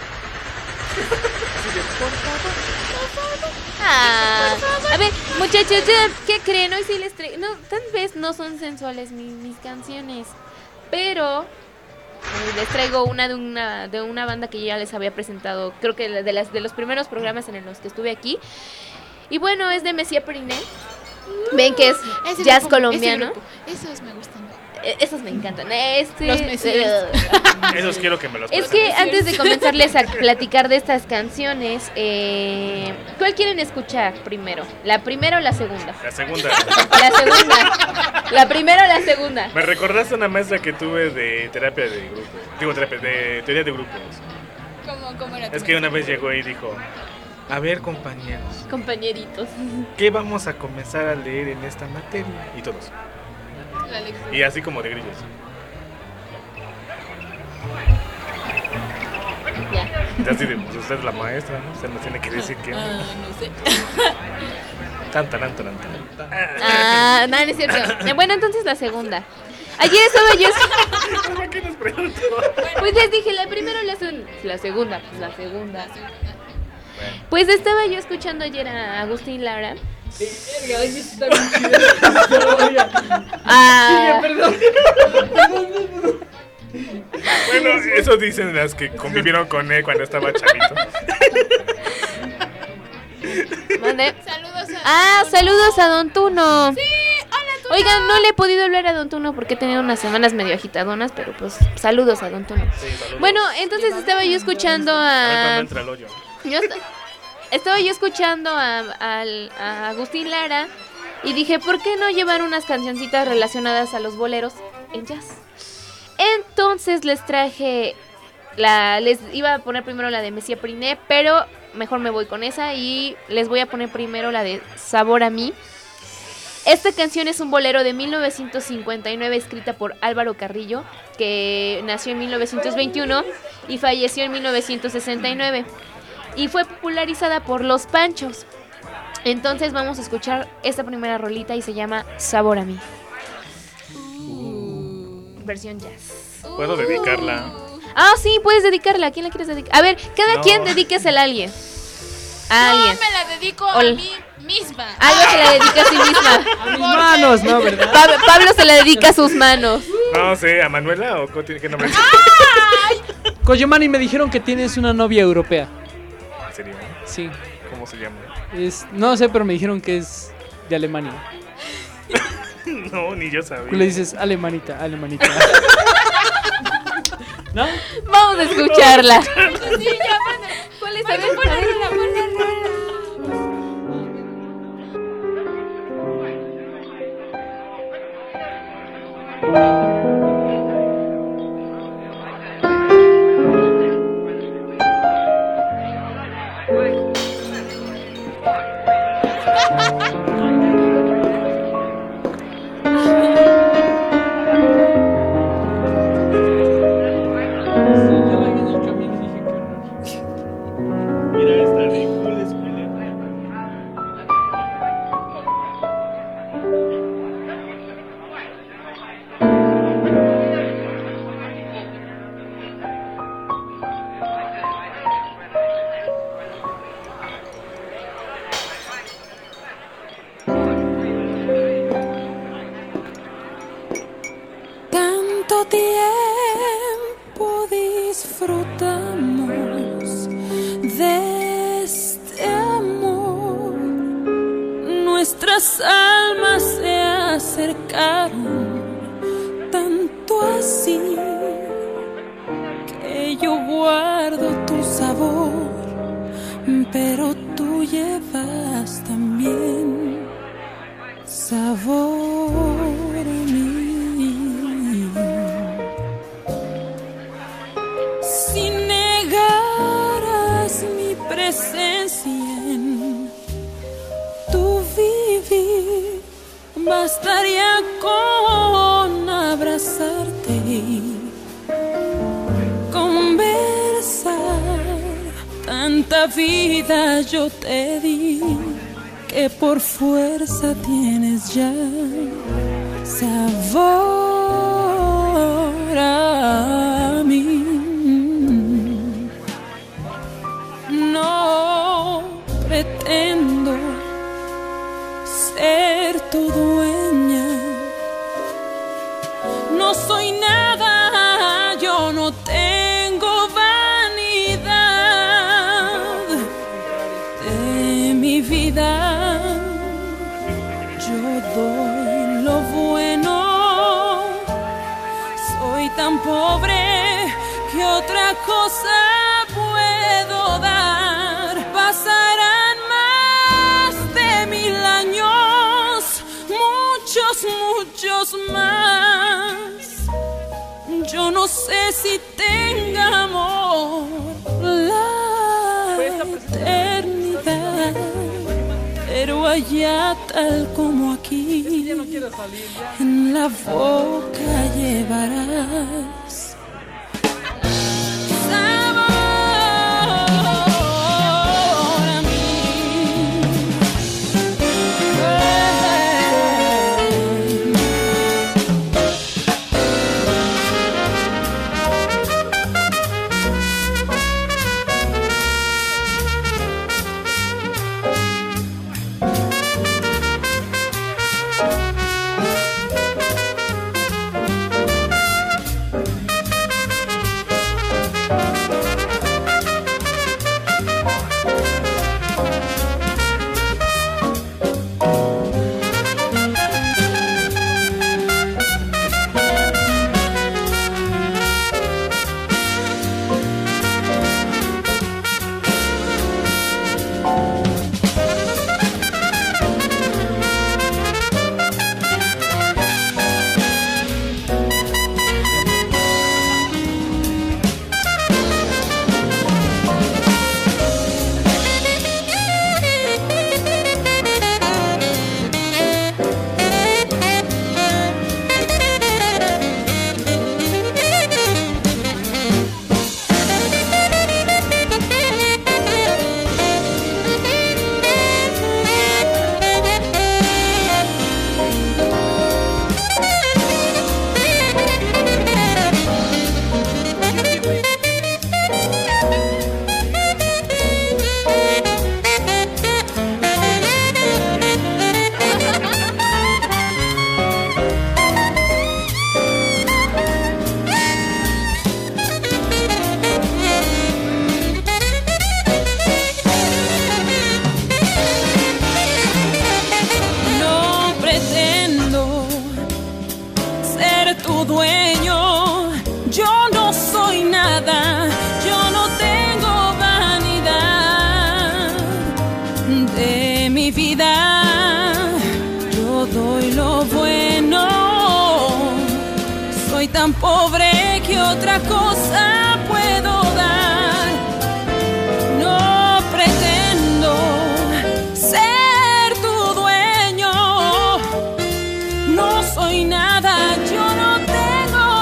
Ah, a ver, muchachos, ya, ¿qué creen? Hoy sí les traigo. No, tal vez no son sensuales mis, mis canciones, pero eh, les traigo una de una de una banda que ya les había presentado, creo que de las de los primeros programas en los que estuve aquí. Y bueno, es de Messier Periné. Ven que es Ese jazz grupo, colombiano. ese grupo. Esos me gustan. Eh, Esos me encantan. Este, Los Messiers. Esos quiero que me los Es que presentes. antes de comenzarles a platicar de estas canciones, eh, ¿cuál quieren escuchar primero? ¿La primera o la segunda? La segunda. La segunda. La primera o la segunda. Me recordaste una maestra que tuve de terapia de grupo. Digo, terapia de teoría de grupos. ¿Cómo, cómo era tu Es que una vez llegó y dijo: a ver, compañeros, Compañeritos. ¿qué vamos a comenzar a leer en esta materia? Y todos. la lección? Y así como de grillos. Ya. Y así de, pues usted es la maestra, ¿no? Usted nos tiene que decir que. Ah, no sé. Tan, tan, tan, tan, tan. Ah, no, no es cierto. Eh, Bueno, entonces la segunda. Ayer estaba yo. ¿Por qué nos preguntó? Pues les dije, la primera o la segunda. La segunda, pues la segunda. Pues estaba yo escuchando ayer a Agustín Lara. Ah, Bueno, eso dicen las que convivieron con él cuando estaba chavito. ¿Mande? Saludos a. Ah, saludos a Don Tuno. Sí, hola, Tuno. Oigan, no le he podido hablar a Don Tuno porque he tenido unas semanas medio agitadonas, pero pues saludos a Don Tuno. Sí, saludos. Bueno, entonces estaba yo escuchando A ver cuándo a... entra el hoyo. Yo esta- estaba yo escuchando a, al- a Agustín Lara y dije, ¿por qué no llevar unas cancioncitas relacionadas a los boleros en jazz? Entonces les traje la, les iba a poner primero la de Messier Periné, pero mejor me voy con esa y les voy a poner primero la de Sabor a mí. Esta canción es un bolero de mil novecientos cincuenta y nueve escrita por Álvaro Carrillo, que nació en mil novecientos veintiuno y falleció en mil novecientos sesenta y nueve. Y fue popularizada por Los Panchos. Entonces vamos a escuchar esta primera rolita y se llama Sabor a mí. Versión jazz. ¿Puedo dedicarla? Ah, sí, puedes dedicarla. ¿A quién la quieres dedicar? A ver, cada No. quien dedíquesela a alguien. A No, alguien. me la dedico Ol- a mí misma. Algo se la dedica a sí misma. A mis manos, ¿no? ¿Verdad? Pab- Pablo se la dedica a sus manos. No sé, ¿a Manuela o cómo tiene que nombre? Koyomani, me dijeron que tienes una novia europea. ¿En serio? Sí. ¿Cómo se llama? Es, no sé, pero me dijeron que es de Alemania. No, ni yo sabía. Tú le dices alemanita, alemanita. ¿No? Vamos a escucharla. Sí, ya, mano. ¿Cuál es? A Bueno, ver, pon la a ver. rola, pon la rola. Mira esta de Cool Spinner. Tanto tiempo disfrutamos de este amor. Nuestras almas se acercaron tanto así que yo guardo tu sabor, pero tú llevas también sabor a mí. Si negaras mi presencia en tu vivir, bastaría con abrazarte y conversar. Tanta vida yo te di que por fuerza tienes ya sabor a mí. No pretendo ser tu dueña, no soy nada, yo no tengo vanidad de mi vida. Yo doy lo bueno, soy tan pobre que otra cosa puedo dar. Pasarán más de mil años, muchos, muchos más. Yo no sé si tenga amor la eternidad, pero allá tal como aquí, en la boca llevarás sabor a mí. de mi vida. Yo doy lo bueno. Soy tan pobre que otra cosa puedo dar. No pretendo ser tu dueño. No soy nada, yo no tengo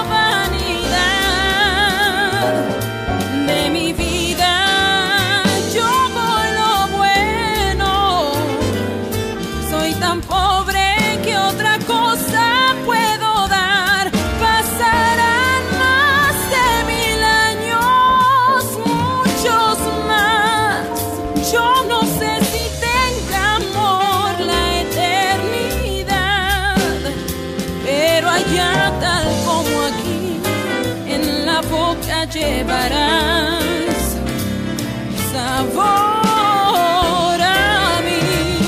vanidad de mi vida. Yo voy lo bueno. Soy tan pobre que otra cosa puedo dar. Pasarán más de mil años, muchos más. Yo no sé si tenga amor la eternidad, pero allá tal como aquí, en la boca llevarás sabor a mí.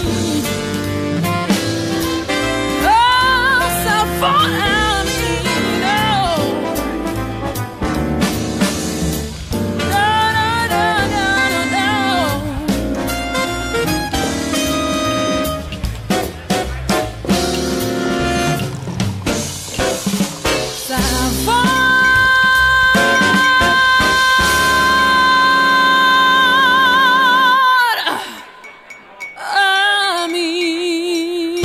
Oh, sabor a mí, no. No, no, no, no, no, sabor a mí.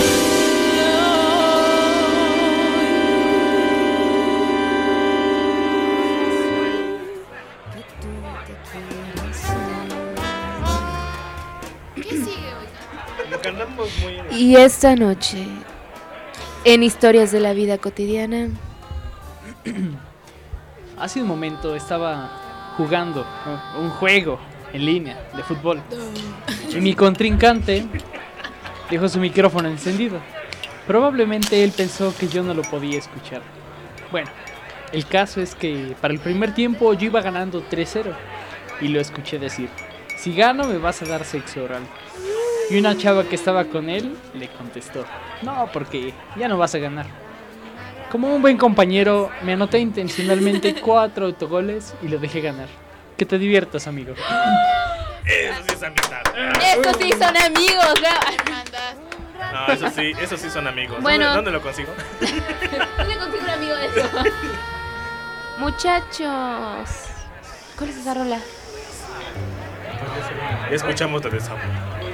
¿Qué sigue, oiga? Como que andamos muy... Y esta noche, en Historias de la Vida Cotidiana, Hace un momento estaba jugando, ¿no?, un juego en línea de fútbol. Y mi contrincante dejó su micrófono encendido. Probablemente él pensó que yo no lo podía escuchar. Bueno, el caso es que para el primer tiempo yo iba ganando tres cero. Y lo escuché decir: si gano me vas a dar sexo oral. Y una chava que estaba con él le contestó: no, porque ya no vas a ganar. Como un buen compañero, me anoté intencionalmente cuatro autogoles y lo dejé ganar. Que te diviertas, amigo. Eso sí es amistad. Estos sí son amigos, ¿no? Hermandad. No, eso sí, eso sí son amigos. Bueno. ¿Dónde, dónde lo consigo? ¿Dónde consigo un amigo de eso? Muchachos, ¿cuál es esa rola? Ya escuchamos la de Samuel.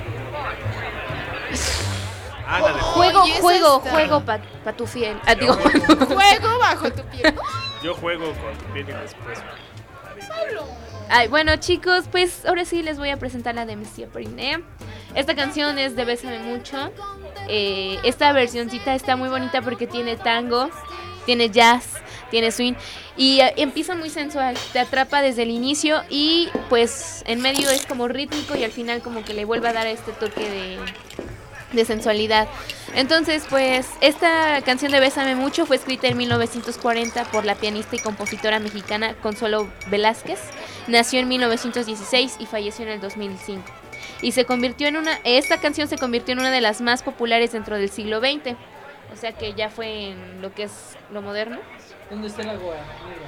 Ah, la de Juego, Oye, esa juego, está. juego pa, pa tu fiel. Ah, digo, Fuego bajo tu piel. Yo juego con tu piel y después. Ay, bueno, chicos, pues ahora sí les voy a presentar la de Monsieur Periné. Esta canción es de Bésame Mucho. Eh, esta versioncita está muy bonita porque tiene tango, tiene jazz, tiene swing y eh, empieza muy sensual, te atrapa desde el inicio y pues en medio es como rítmico y al final como que le vuelve a dar este toque de, de sensualidad. Entonces, pues esta canción de Bésame Mucho fue escrita en mil novecientos cuarenta por la pianista y compositora mexicana Consuelo Velázquez. Nació en mil novecientos dieciséis y falleció en el dos mil cinco. Y se convirtió en una esta canción se convirtió en una de las más populares dentro del siglo veinte. O sea que ya fue en lo que es lo moderno. ¿Dónde está el agua?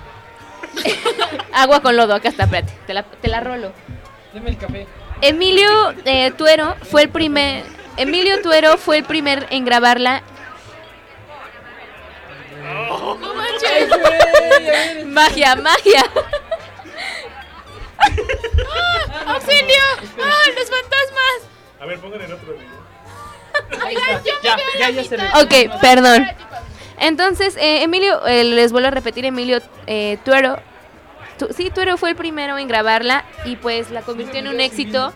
Agua con lodo, acá está, espérate, te la, te la rolo. Deme el café. Emilio eh, Tuero fue el primer Emilio Tuero fue el primer en grabarla. No manches. Magia, magia. ¡Ah, ¡auxilio! ¡Ah, los fantasmas! A ver, pongan el otro video. Oigan, yo me Ya, quedo en ya, la ya se mitad. ve. Ok, perdón. Entonces, eh, Emilio, eh, les vuelvo a repetir, Emilio eh, Tuero. Tu, sí, Tuero fue el primero en grabarla y pues la convirtió en un éxito.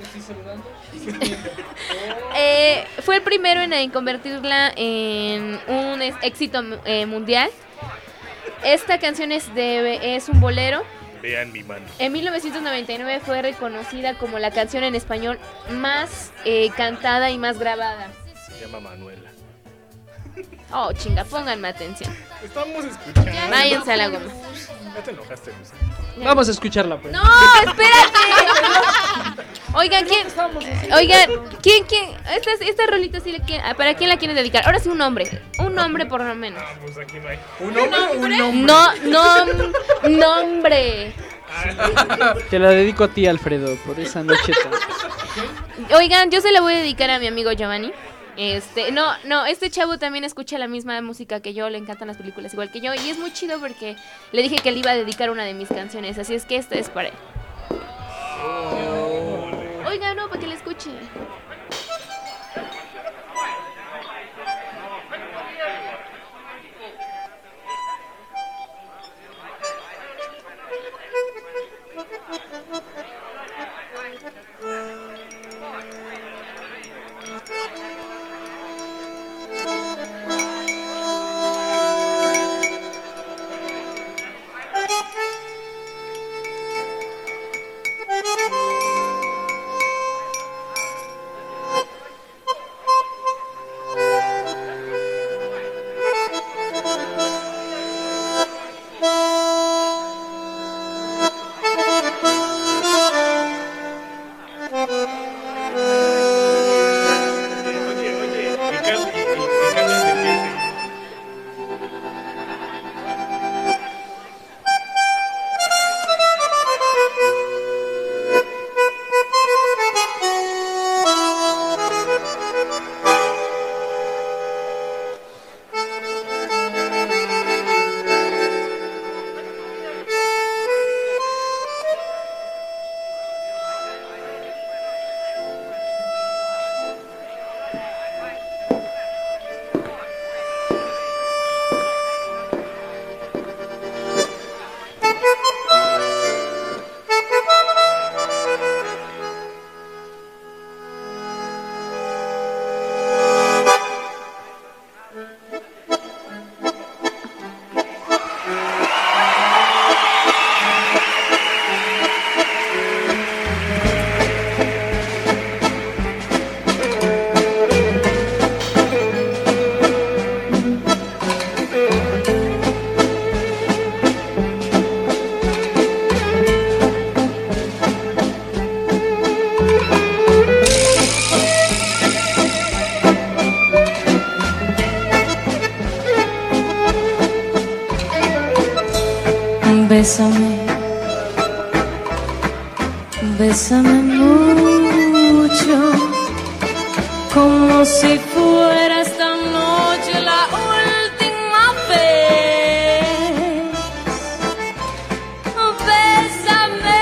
Eh, fue el primero en, en convertirla en un es- éxito eh, mundial. Esta canción es, de, es un bolero. Vean mi mano. En mil novecientos noventa y nueve fue reconocida como la canción en español más eh, cantada y más grabada. Se llama Manuela. Oh, chinga, pónganme atención. Estamos escuchando. Váyanse a la goma. Ya te enojaste, Luis. Vamos a escucharla, pues. No, espérate. Oigan, ¿quién? Oigan, ¿quién, quién? Esta, esta rolita sí le quieren, ¿para quién la quieren dedicar? Ahora sí un nombre, un nombre por lo menos. Ah, pues aquí no hay. ¿Un hombre o un hombre? No, no, nombre. Te la dedico a ti, Alfredo, por esa noche tan... Oigan, yo se la voy a dedicar a mi amigo Giovanni. Este, no, no, este chavo también escucha la misma música que yo, le encantan las películas igual que yo, y es muy chido porque le dije que le iba a dedicar una de mis canciones, así es que esta es para él. Oiga, no, para que la escuche. Bésame, bésame mucho, como si fuera esta noche la última vez. Bésame,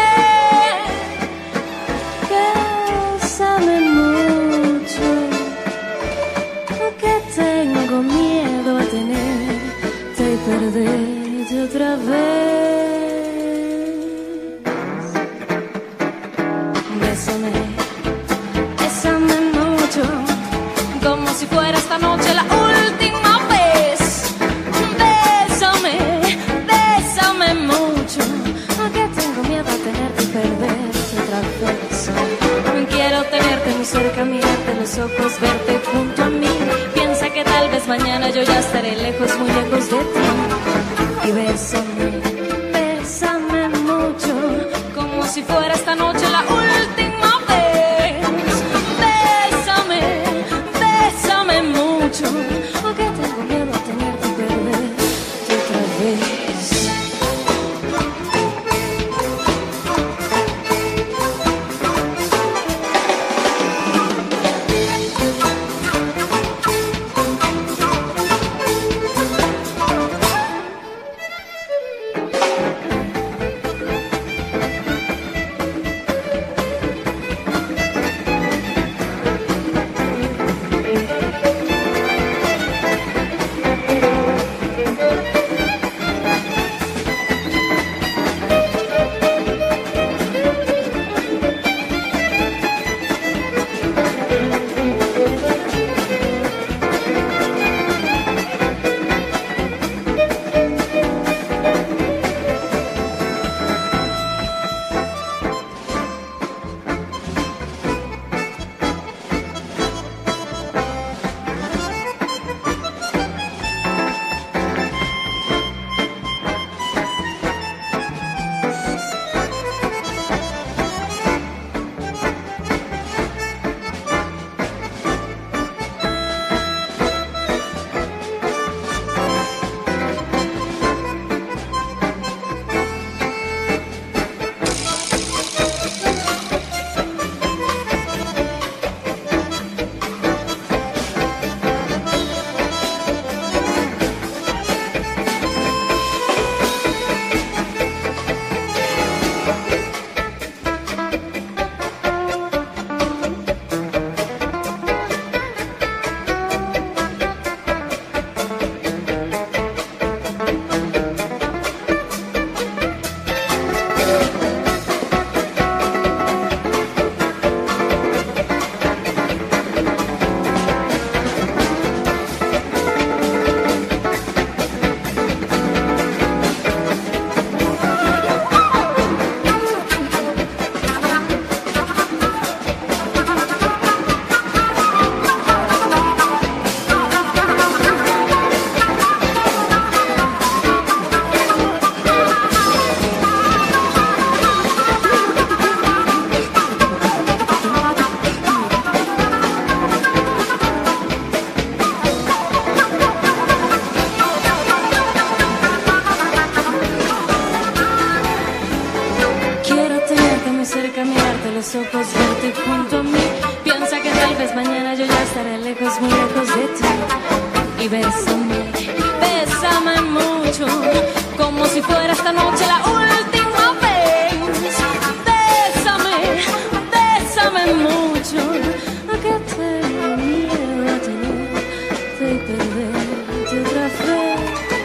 bésame mucho, que tengo miedo a tenerte y perderte otra vez. Bésame, bésame mucho, como si fuera esta noche la última vez. Bésame, bésame mucho, aunque tengo miedo a tenerte y perderte otra vez. Quiero tenerte muy cerca, mirarte en los ojos, verte junto a mí. Piensa que tal vez mañana yo ya estaré lejos, muy lejos de ti. Y bésame, bésame mucho, como si fuera esta noche la última vez. Bésame, bésame mucho, porque tengo miedo a tenerte y perderte otra vez. lejos, muy lejos de ti. Y bésame, bésame mucho, como si fuera esta noche la última vez. Bésame, bésame mucho, que tengo miedo a tenerte y perderte otra vez.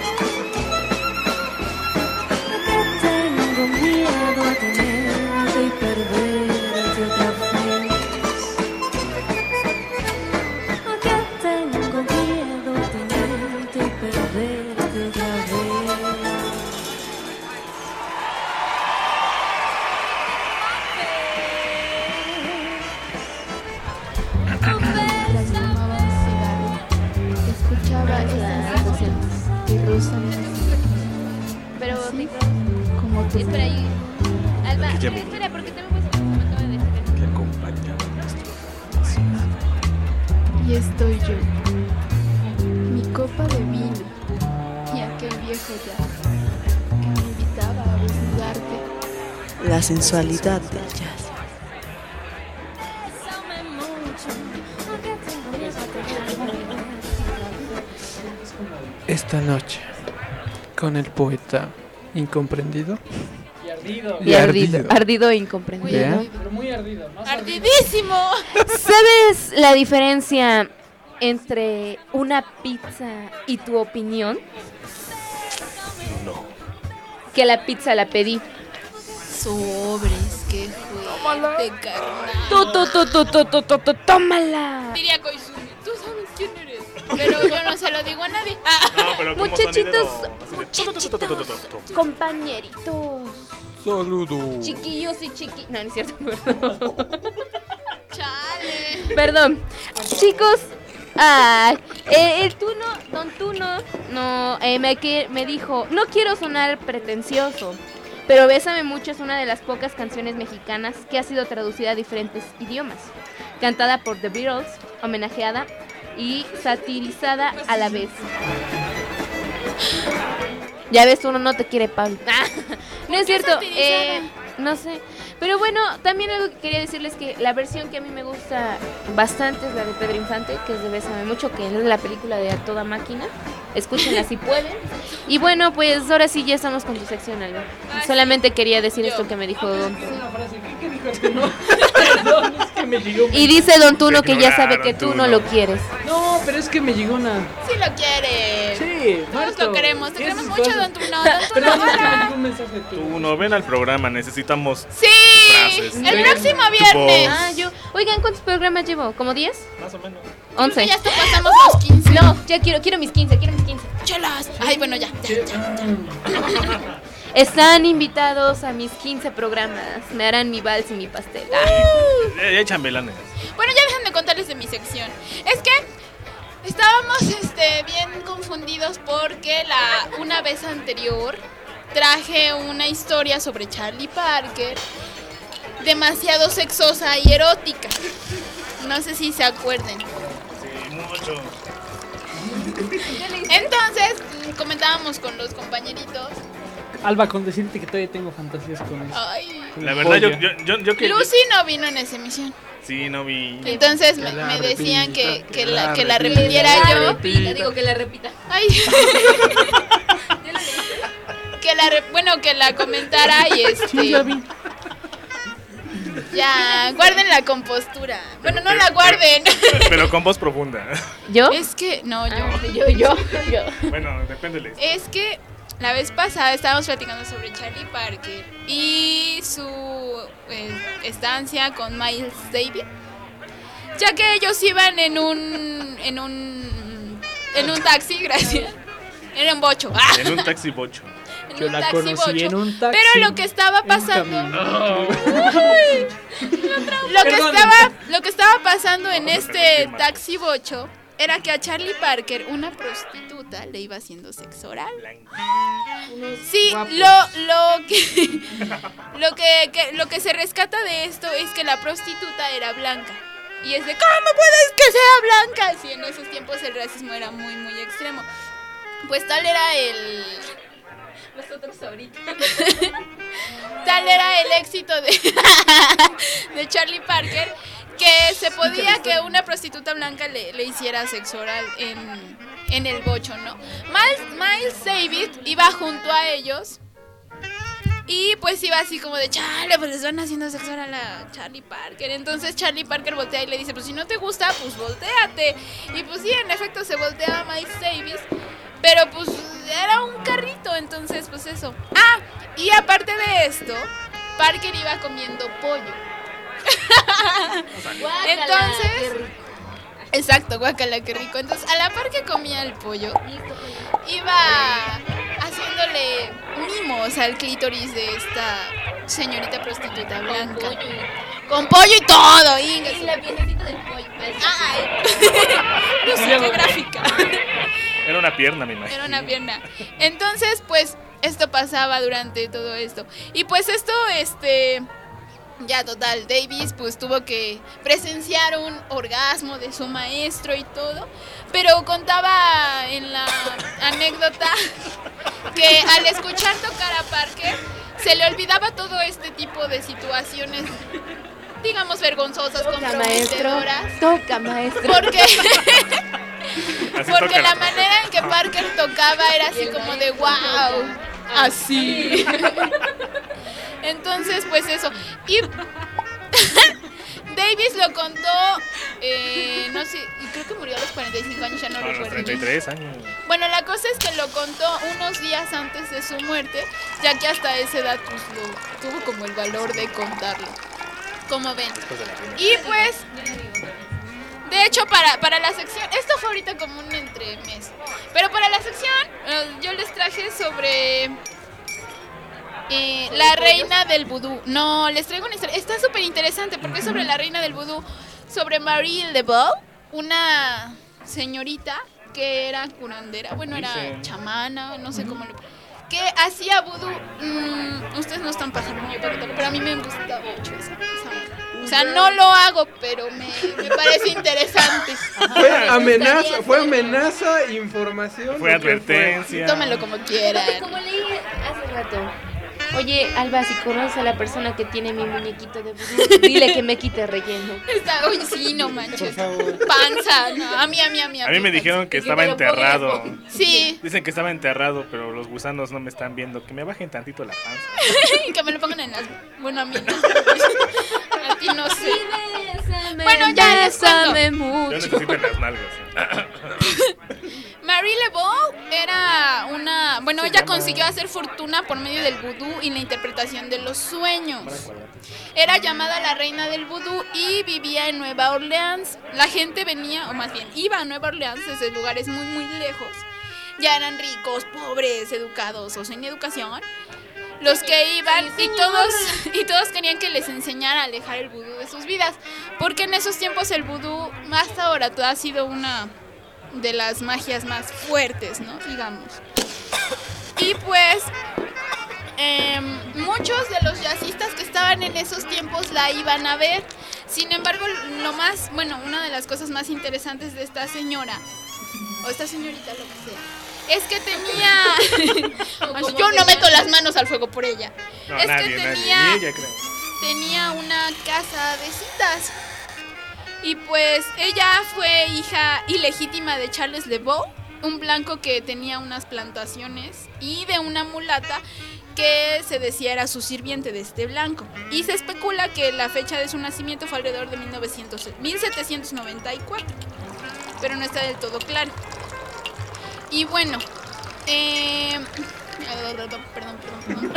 Que tengo miedo a tenerte y perderte otra vez. Pero Sí, como tú. espera ahí. Alba, Que ya espera, me- espera, porque también puedes como me acaba de decir. Que acompañaba nuestro. Y estoy yo, mi copa de vino y aquel viejo jazz que me invitaba a desnudarte. La sensualidad del jazz. Bésame mucho, que tengo miedo a tenerte. Esta noche, con el poeta incomprendido. Y ardido. Y ardido, ardido e incomprendido. ¿Vea? Pero muy ardido. Más ardido. ¡Ardidísimo! ¿Sabes la diferencia entre una pizza y tu opinión? No. Que la pizza la pedí. Sobres, qué fuerte, carnal. Tú, tú, tú, tú, tú, tú, tú, tú, tómala. Diría Koizumi, tú sabes quién eres. Pero yo no se lo digo a nadie. Ah. No, pero como Muchachitos, sonido así de- muchachitos, compañeritos, Saludos. chiquillos y chiqui... No, no es cierto, perdón. Chale. Perdón. Chicos, ah, eh, el Tuno, don Tuno, no, eh, me, que- me dijo, no quiero sonar pretencioso, pero Bésame mucho es una de las pocas canciones mexicanas que ha sido traducida a diferentes idiomas, cantada por The Beatles, homenajeada y satirizada a la vez. Ya ves, uno no te quiere, Pablo. No es qué cierto, satirizada? eh, no sé. Pero bueno, también algo que quería decirles que la versión que a mí me gusta bastante es la de Pedro Infante, que es de Bésame mucho, que es de la película de A Toda Máquina. Escúchenla si pueden. Y bueno, pues ahora sí ya estamos con tu sección, Alba. Ah, Solamente quería decir Yo. esto que me dijo Don Tuno. Una frase, ¿qué, qué dijo este no? Perdón, es que me llegó. Y dice Don Tuno que ya ignoraron, sabe que tú no Tuno. lo quieres. No, pero es que me llegó una. Sí lo quiere. Sí, Todos Marto. lo queremos. Te ¿Qué queremos es mucho, eso? Don Tuno. Don Tuno, Perdón, es que me hola. llegó un mensaje de tu. Tú no ven al programa, necesitamos Sí, frases. el próximo Tu viernes. voz. Ah, yo. Oigan, ¿cuántos programas llevo? ¿Como diez? más o menos. once. Ya hasta pasamos los quince. No, ya quiero, quiero mis quince, quiero mis quince. Chelas. Ay, bueno, ya. ya, ya. Están invitados a mis quince programas. Me harán mi vals y mi pastel. Ah. Ya, ya chambelanes. Bueno, ya dejen de contarles de mi sección. Es que estábamos este, bien confundidos porque la una vez anterior traje una historia sobre Charlie Parker demasiado sexosa y erótica. No sé si se acuerden. Sí, mucho. Entonces, mm, comentábamos con los compañeritos. Alba, con decirte que todavía tengo fantasías con eso. Ay, Con La verdad, yo, joya. yo, yo, yo que. Lucy no vino en esa emisión. Sí, no vi. Entonces me, Que la me decían que, repita, que que la, la que la repita. repitiera La yo. repita, digo que la repita. Ay. que la re- bueno, que la comentara y Sí, ya este. vi. Ya, guarden la compostura. Bueno, no la guarden. Pero con voz profunda. ¿Yo? Es que, no, yo. Ah, yo, yo, yo. Bueno, depende. Es que la vez pasada estábamos platicando sobre Charlie Parker y su eh, estancia con Miles Davis, ya que ellos iban en un en un en un taxi, gracias, en un bocho, ¡ah! En un taxi bocho. en Yo un la taxi conocí bocho. en un taxi. Pero lo que estaba en un pasando, camino. Uy, lo que Perdón. estaba lo que estaba pasando en Vamos a este repetir, Marcos. taxi bocho era que a Charlie Parker una prostituta le iba haciendo sexo oral. Sí, Guapos. lo, lo que lo que, que- lo que se rescata de esto es que la prostituta era blanca. Y es de ¿cómo puedes que sea blanca? Sí, en esos tiempos el racismo era muy muy extremo. Pues tal era el nosotros ahorita. Tal era el éxito de de Charlie Parker que se podía que una prostituta blanca le, le hiciera sexo oral en, en el bocho, ¿no? Miles, Miles Davis iba junto a ellos y pues iba así como de, chale, pues les van haciendo sexo oral a Charlie Parker. Entonces Charlie Parker voltea y le dice, pues si no te gusta, pues volteate. Y pues sí, en efecto se volteaba Miles Davis, pero pues era un carrito, entonces pues eso. Ah, y aparte de esto, Parker iba comiendo pollo. Guácala, Entonces, qué rico. exacto, guacala, qué rico. Entonces, a la par que comía el pollo, iba haciéndole mimos al clítoris de esta señorita prostituta blanca. Con pollo y- Con pollo y todo, Inga. Y la piernecita del pollo. Ay, no sé qué gráfica. Era una pierna, me imagino. Era una pierna. Entonces, pues, esto pasaba durante todo esto. Y pues esto, este... Ya, total, Davis pues tuvo que presenciar un orgasmo de su maestro y todo, pero contaba en la anécdota que al escuchar tocar a Parker se le olvidaba todo este tipo de situaciones, digamos, vergonzosas, Toca, maestro. comprometedoras. Toca, maestro. Porque, Así porque toca la la- manera en que Parker tocaba era así como de wow, así. Entonces, pues eso. Y Davis lo contó, eh, no sé, y creo que murió a los cuarenta y cinco años, ya no A los recuerdo. treinta y tres años. Bueno, la cosa es que lo contó unos días antes de su muerte, ya que hasta esa edad pues lo tuvo como el valor de contarlo. Como ven. Y pues, de hecho, para, para la sección, esto fue ahorita como un entremés, pero para la sección eh, yo les traje sobre eh, la reina del vudú. No, les traigo una historia, está súper interesante porque es sobre la reina del vudú, sobre Marie Laveau, una señorita que era curandera, bueno, era Dicen. chamana, no sé cómo lo... que hacía vudú. Mm, ustedes no están pasando muy pero, pero a mí me gusta mucho esa, esa. O sea, no lo hago, pero me, me parece interesante. Fue amenaza, fue amenaza, información. Fue ¿o qué advertencia. Tómenlo como quieran. Como leí hace rato. Oye, Alba, si conoces a la persona que tiene mi muñequito de vudú, dile que me quite relleno. Está, uy, sí, no manches. Por favor. Panza, no, a mí, a mí, a mí. A mí me dijeron que estaba enterrado. Sí, Dicen que estaba enterrado, pero los gusanos no me están viendo. Que me bajen tantito la panza. que me lo pongan en las... Bueno, a mí no. A ti no sé. Bésame, Bueno, ya les cuento. bésame Yo mucho. necesito en las nalgas. Marie Laveau era una... Bueno, ella consiguió hacer fortuna por medio del vudú y la interpretación de los sueños. Era llamada la reina del vudú y vivía en Nueva Orleans. La gente venía, o más bien iba a Nueva Orleans desde lugares muy, muy lejos. Ya eran ricos, pobres, educados o sin educación. Los que iban y todos, y todos querían que les enseñara a alejar el vudú de sus vidas. Porque en esos tiempos el vudú, hasta ahora, ha sido una de las magias más fuertes, ¿no? Digamos. Y pues... Eh, muchos de los jazzistas que estaban en esos tiempos la iban a ver. Sin embargo, lo más, bueno, una de las cosas más interesantes de esta señora, o esta señorita, lo que sea, es que tenía... Yo no meto las manos al fuego por ella. No, es nadie, que nadie. tenía, Ni ella, creo. tenía una casa de citas. Y pues ella fue hija ilegítima de Charles Laveau, un blanco que tenía unas plantaciones, y de una mulata que se decía era su sirviente de este blanco. Y se especula que la fecha de su nacimiento fue alrededor de mil setecientos noventa y cuatro, pero no está del todo claro. Y bueno, eh... perdón, perdón, perdón.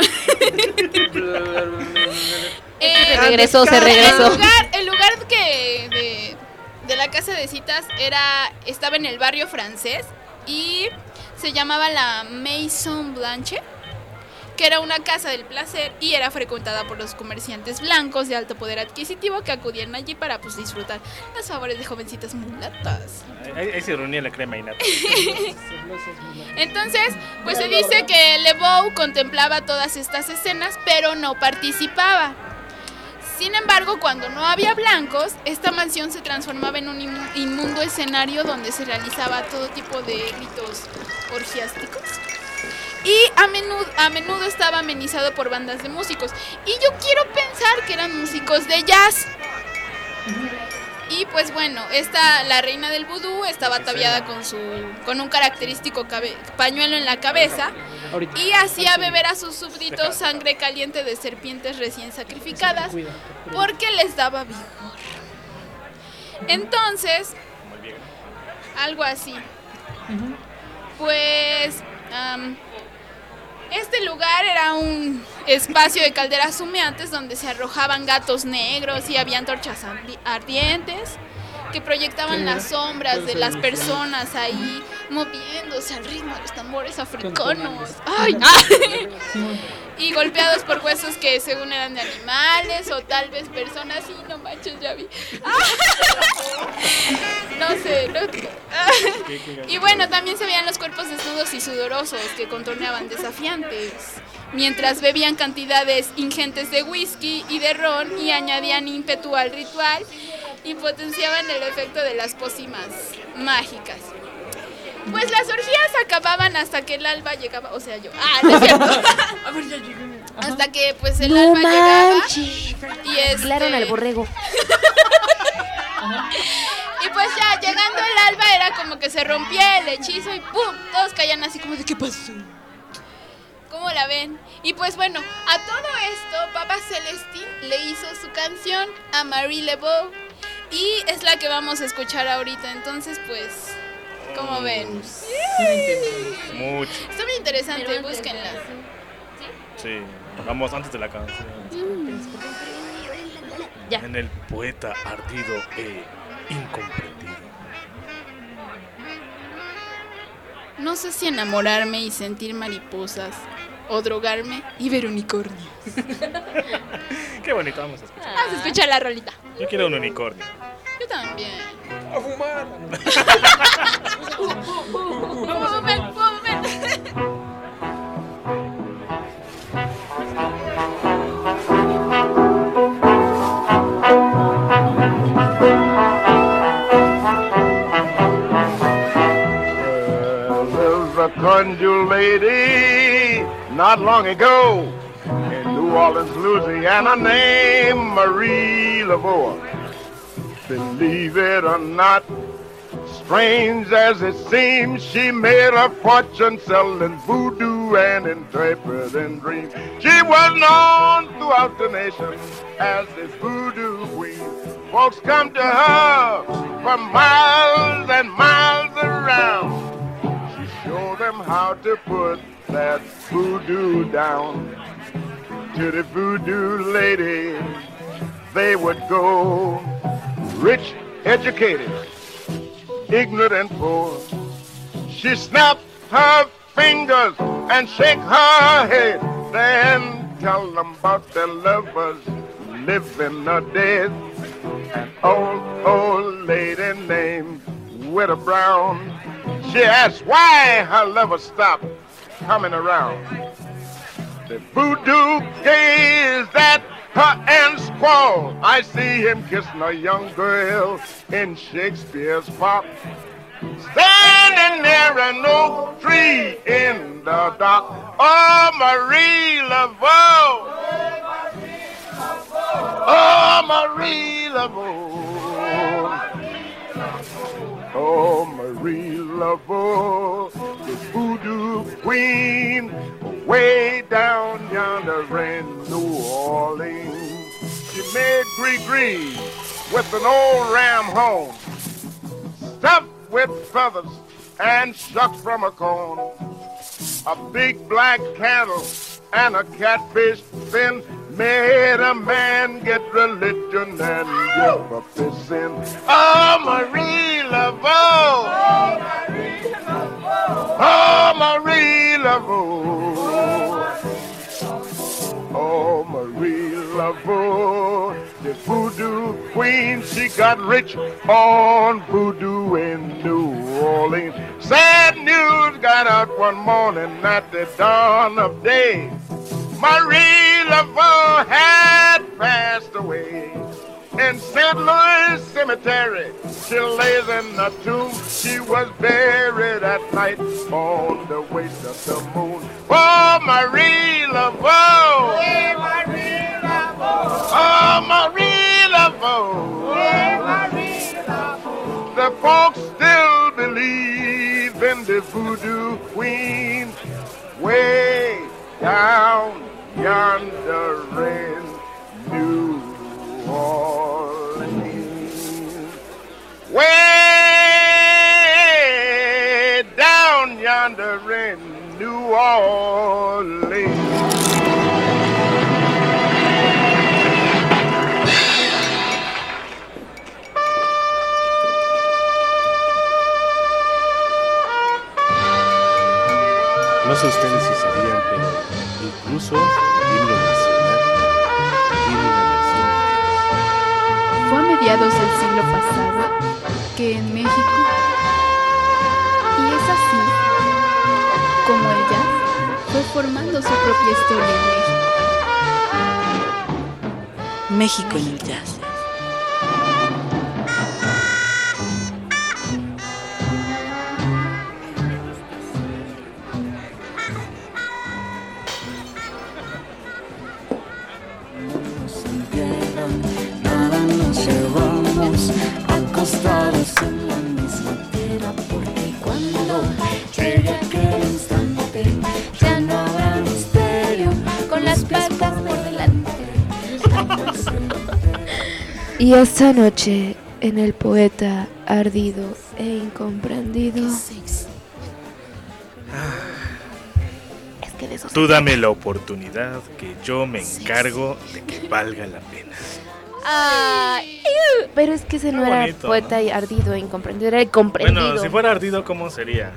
Eh, Se regresó, se el regresó. lugar, el lugar que de, de la casa de citas era estaba en el barrio francés y se llamaba la Maison Blanche, que era una casa del placer y era frecuentada por los comerciantes blancos de alto poder adquisitivo que acudían allí para pues disfrutar los favores de jovencitas mulatas. Ahí, ahí se reunía la crema y nata. Entonces, pues se dice que Laveau contemplaba todas estas escenas, pero no participaba. Sin embargo, cuando no había blancos, esta mansión se transformaba en un inmu- inmundo escenario donde se realizaba todo tipo de ritos orgiásticos. Y a menudo, a menudo estaba amenizado por bandas de músicos. Y yo quiero pensar que eran músicos de jazz. Y pues bueno, esta, la reina del vudú estaba ataviada con su con un característico cabe, pañuelo en la cabeza y hacía beber a sus súbditos sangre caliente de serpientes recién sacrificadas porque les daba vigor. Entonces, algo así. Pues um, este lugar era un espacio de calderas humeantes donde se arrojaban gatos negros y había antorchas ardientes que proyectaban las sombras de las personas ahí moviéndose al ritmo de los tambores africanos. ¡Ay! Y golpeados por huesos que según eran de animales o tal vez personas. Y no manches, ya vi. No sé. No. Y bueno, también se veían los cuerpos desnudos y sudorosos que contorneaban desafiantes, mientras bebían cantidades ingentes de whisky y de ron y añadían ímpetu al ritual y potenciaban el efecto de las pócimas mágicas. Pues las orgías acababan hasta que el alba llegaba, o sea yo, ah, no es cierto. A ver, ya llegué. Hasta que pues el No alba manches. llegaba y este... Claro, al borrego. Y pues ya llegando el alba era como que se rompía el hechizo y ¡pum! Todos caían así como de ¿qué pasó? ¿Cómo la ven? Y pues bueno, a todo esto Papa Celestín le hizo su canción a Marie Laveau y es la que vamos a escuchar ahorita. Entonces pues, ¿cómo ven? Mucho. Está muy interesante, búsquenla. Sí, vamos antes de la canción. Ya. En el poeta ardido e incomprendido. No sé si enamorarme y sentir mariposas o drogarme y ver unicornios. Qué bonito, vamos a escuchar. Vamos a escuchar la rolita. Yo quiero un unicornio. Yo también. A fumar. Fumen, fumen. A conjure lady not long ago in New Orleans, Louisiana, named Marie Laveau. Believe it or not, strange as it seems, she made a fortune selling voodoo and interpreting dreams. She was known throughout the nation as the voodoo queen. Folks come to her from miles and miles around. Show them how to put that voodoo down. To the voodoo lady, they would go. Rich, educated, ignorant and poor. She snapped her fingers and shake her head. Then tell them about their lovers, living or dead. An old, old lady named Widow Brown. She asked why her lover stopped coming around. The voodoo gazed at her and squalled. I see him kissing a young girl in Shakespeare's pop. Standing near an oak tree in the dark. Oh, Marie Laveau. Oh, Marie Laveau. Oh, Marie Laveau, the voodoo queen, way down yonder in New Orleans. She made gree-gree with an old ram horn, stuffed with feathers and shucked from a cone. A big black candle and a catfish fin made a man get religion and give up his sin. Oh, Marie Laveau. Oh, Marie Laveau. Oh, Marie Laveau. The voodoo queen, she got rich on voodoo in New Orleans. Sad news got out one morning at the dawn of day. Marie Laveau had passed away. In Saint Louis Cemetery, she lays in a tomb. She was buried at night on the waist of the moon. Oh, Marie Laveau! Oh, Marie Laveau! Oh, Marie Laveau! the folks still believe in the voodoo queen way down yonder in New Orleans. Way down yonder in New Orleans. No sé ustedes si sabían, pero incluso el himno nacional tiene una versión. Fue a mediados del siglo pasado que en México, y es así como el jazz fue formando su propia historia en México. México en el jazz. Nada nos llevamos acostados en la misma tierra, porque cuando llegue aquel instante ya no habrá misterio, con las patas por delante. Y esta noche, en el poeta ardido e incomprendido, Tú dame la oportunidad que yo me encargo de que valga la pena. Ay, pero es que ese no Qué era bonito, poeta y ardido e incomprendido, era el comprendido. Bueno, si fuera ardido, ¿cómo sería?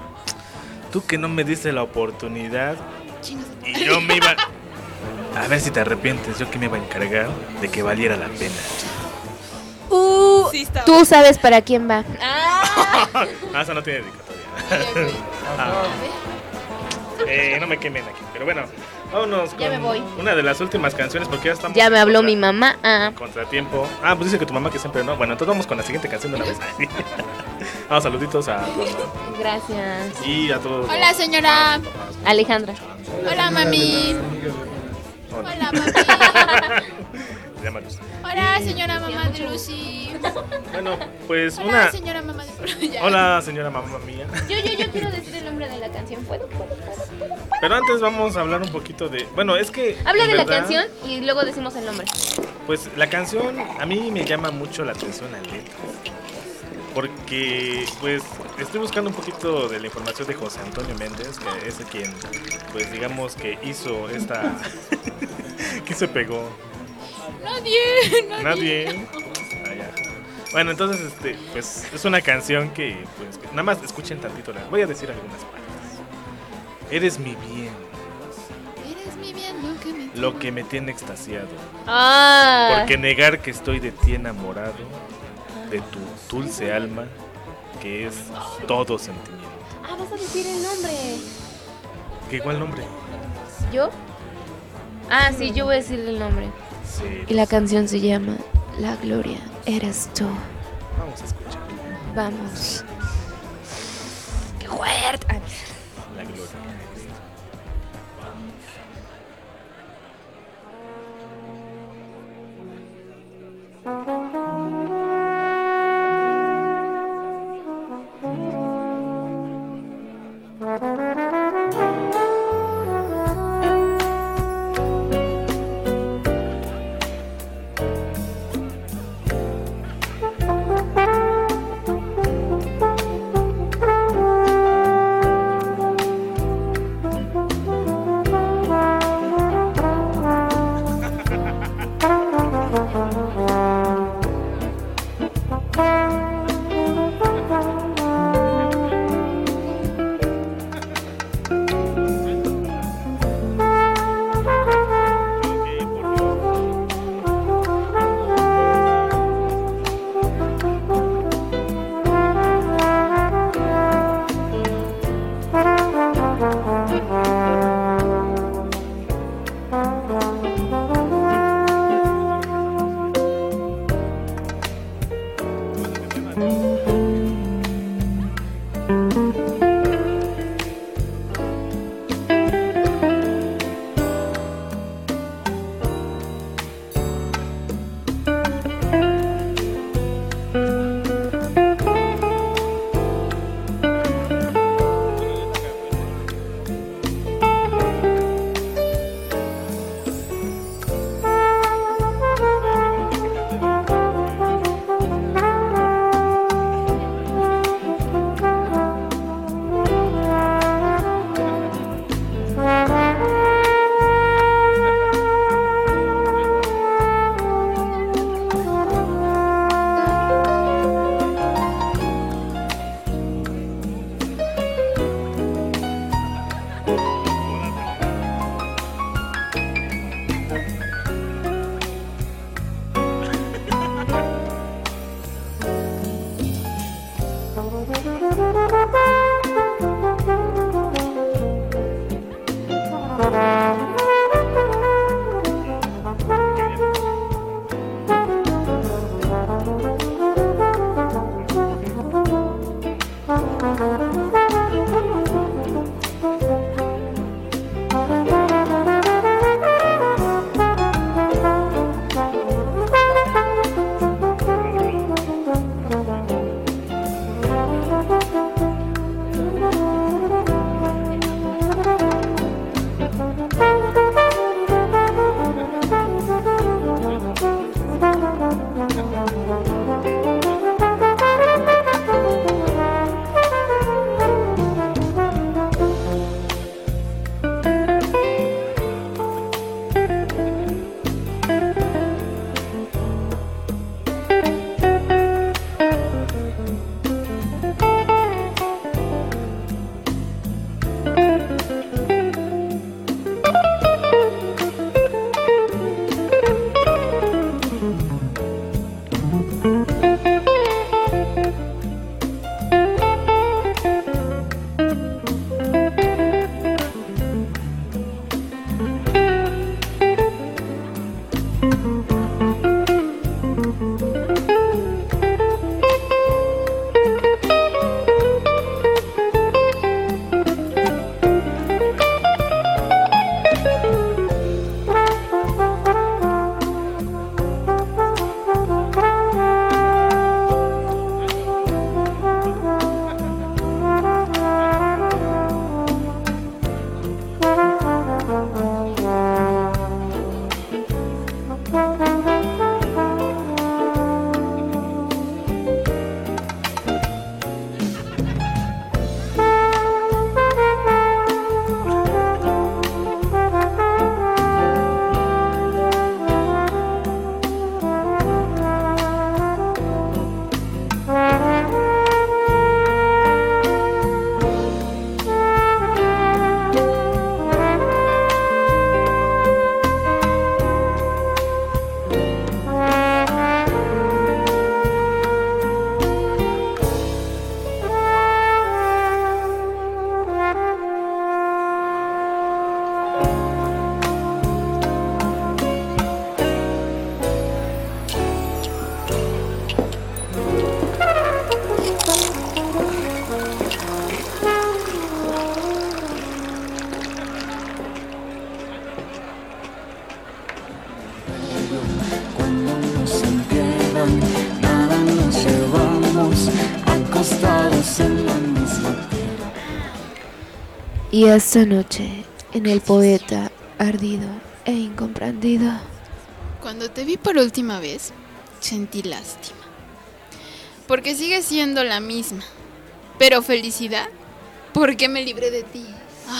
Tú que no me diste la oportunidad y yo me iba... A ver si te arrepientes, yo que me iba a encargar de que valiera la pena. Uh, Sí, está tú sabes para quién va. Ah, Ah, eso no tiene dedicatoria. Ah. Eh, no me quemen aquí, pero bueno, vámonos con Ya me voy. una de las últimas canciones porque ya estamos... Ya me habló contra- mi mamá. Ah. Contratiempo. Ah, pues dice que tu mamá que siempre no. Bueno, entonces vamos con la siguiente canción de una vez. Vamos, saluditos a mamá Gracias. y a todos. Hola, los- señora. Alejandra. Hola, mami. Hola. Hola, mami. Llámanos. Hola, señora mamá de Lucy. Bueno, pues Hola, una. señora mamá de Ya. Hola, señora mamá mía. Yo, yo, yo quiero decir el nombre de la canción. ¿Puedo? ¿Puedo? ¿Puedo? ¿Puedo? Pero antes vamos a hablar un poquito de. Bueno, es que. Habla en de la verdad, canción y luego decimos el nombre. Pues la canción a mí me llama mucho la atención la letra. Porque, pues, estoy buscando un poquito de la información de José Antonio Méndez, que es quien, pues, digamos que hizo esta. ¿Qué se pegó? Nadie, nadie. Nadie. Ah, ya. Bueno, entonces, este, pues, es una canción que, pues, que nada más escuchen tantito. La... Voy a decir algunas partes. Eres mi bien, Eres mi bien, lo que me... lo que me tiene extasiado. Ah. Porque negar que estoy de ti enamorado, de tu dulce alma, que es todo sentimiento. Ah, vas a decir el nombre. ¿Qué igual nombre? ¿Yo? Ah, sí, yo voy a decir el nombre. Sí. Y la canción se llama La Gloria Eres Tú. Vamos a escuchar. Vamos. ¡Qué fuerte! Ah, La gloria. Y esta noche, en el poeta ardido e incomprendido. Cuando te vi por última vez, sentí lástima. Porque sigues siendo la misma. Pero felicidad, porque me libré de ti. Ah.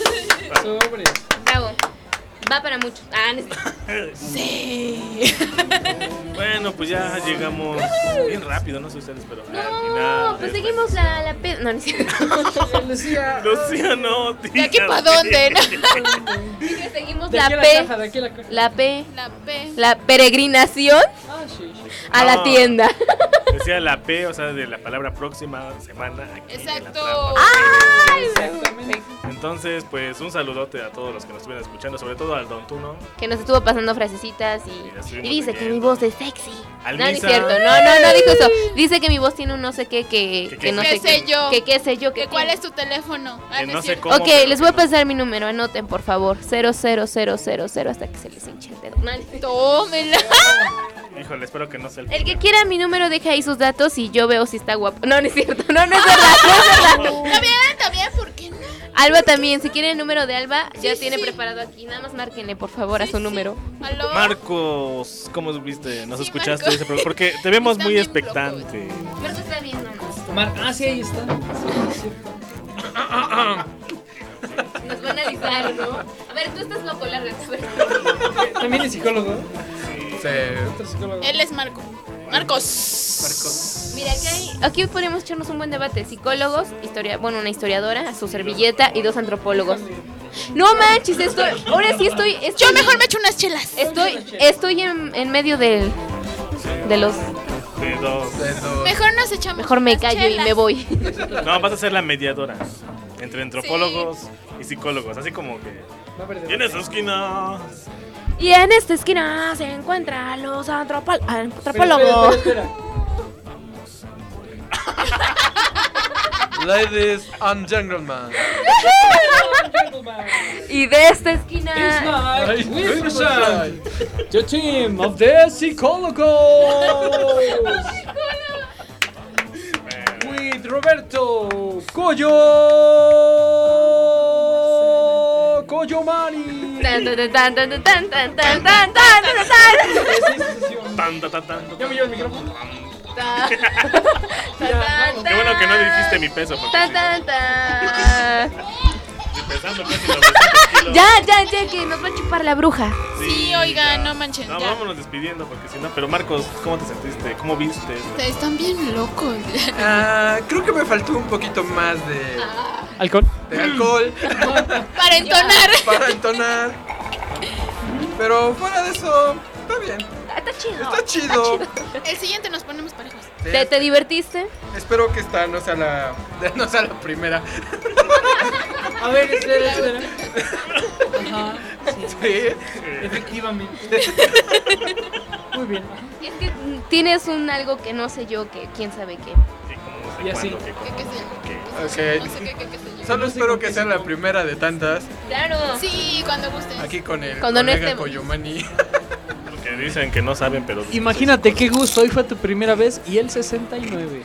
Sobre. Bravo. Va para mucho. Ah, no. Sí. Bueno, pues ya llegamos bien rápido, no sé ustedes, pero al No, final. pues eh, seguimos la, la pe... No, ni siquiera. Lucía. Lucía, no, ¿De aquí para dónde? ¿No? Que seguimos De la aquí a la P. caja, de aquí a la caja. La P. La P. La peregrinación Ah, sí, sí. a la No. tienda. Decía la P, o sea, de la palabra próxima semana. Aquí en la Exacto. trampa. ¡Ay! Exactamente. Entonces, pues un saludote a todos los que nos estuvieron escuchando, sobre todo al Don Tuno. Que nos estuvo pasando frasecitas y, Y la estuvimos y dice que mi leyendo. voz es sexy. Al No, no es Misa. cierto. No, no, no dijo eso. Dice que mi voz tiene un no sé qué que, ¿Qué, que qué? no ¿Qué sé sé yo? Que qué sé yo. ¿Que Que ¿Cuál tiene. es tu teléfono? Ah, Que no no es sé cierto. cómo. Ok, pero les voy a que no. pasar mi número, anoten por favor. cero cero cero cero cero hasta que se les hinche el dedo. No, Tómela. Híjole, espero que no sea el el que primero. quiera mi número deja ahí sus datos y yo veo si está guapo. No, no es cierto. No, no es verdad. No es verdad. Está bien, está bien, ¿por qué no? Alba también, si quieren el número de Alba, ya Sí, tiene sí. preparado aquí. Nada más márquenle por favor a Sí, su sí. número. ¿Aló? Marcos, ¿cómo viste? ¿Nos Sí, escuchaste? Marcos. ese programa? Porque te vemos Está muy bien expectante. Marco está viéndonos. Mar- ah, sí, ahí está. Sí, es cierto. Nos van a analizar, ¿no? A ver, tú estás loco, lárgate. A ver. También es psicólogo. Sí. Otro psicólogo. Él es Marco. Marcos. Marcos. Mira, aquí, hay, aquí podríamos echarnos un buen debate. Psicólogos, historia, bueno, una historiadora, su servilleta y dos antropólogos. No manches, estoy, ahora sí estoy, estoy Yo mejor me echo unas chelas. estoy, estoy en, en medio del, de los, De dos. De dos. Mejor nos echamos. Mejor me unas callo y chelas. me voy. No, vas a ser la mediadora entre antropólogos y psicólogos, así como que. Y en esa esquina. Y en esta esquina se encuentran los antropol- antropólogos. Espera, espera, Ladies and gentlemen. Y de esta esquina. Tonight we Ay, present the team of the psychólogos. With Roberto Coyo Coyomani. Tan, tan, tan, tan, tan, tan, tan, tan, tan, tan, tan. Tan, tan, tan, tan. Ya me llevo el micrófono. Tan, tan, Qué bueno que no dijiste mi peso. Porque tan, sí, tan, tan. estoy pesando casi novecientos kilos. Ya, ya, ya, que nos va a chupar la bruja. Sí, oigan, no manchen. No, ya. vámonos despidiendo porque si no. Pero Marcos, ¿cómo te sentiste? ¿Cómo viste? Están bien locos. Ah, creo que me faltó un poquito más de, Alcohol. de alcohol Para entonar. para entonar. Pero fuera de eso, está bien. Está chido. Está chido. El siguiente nos ponemos parejos. Sí, ¿Te, te divertiste? espero que esta no sea la, no sea la primera. A ver, espera, espera. Ajá, sí, Sí. efectivamente. Muy bien. Es que mm, tienes un algo que no sé yo, que quién sabe qué. Sí, como no sé Y así. cuándo, qué, ¿Qué, qué sé yo? qué. Ok. No sé qué, qué, qué sé yo. Solo espero que sea la primera de tantas. Claro. Sí, cuando gusten. Aquí con el Cuando no colega estemos. Koyomani. Porque dicen que no saben, pero. Imagínate qué gusto, hoy fue tu primera vez y el sesenta y nueve.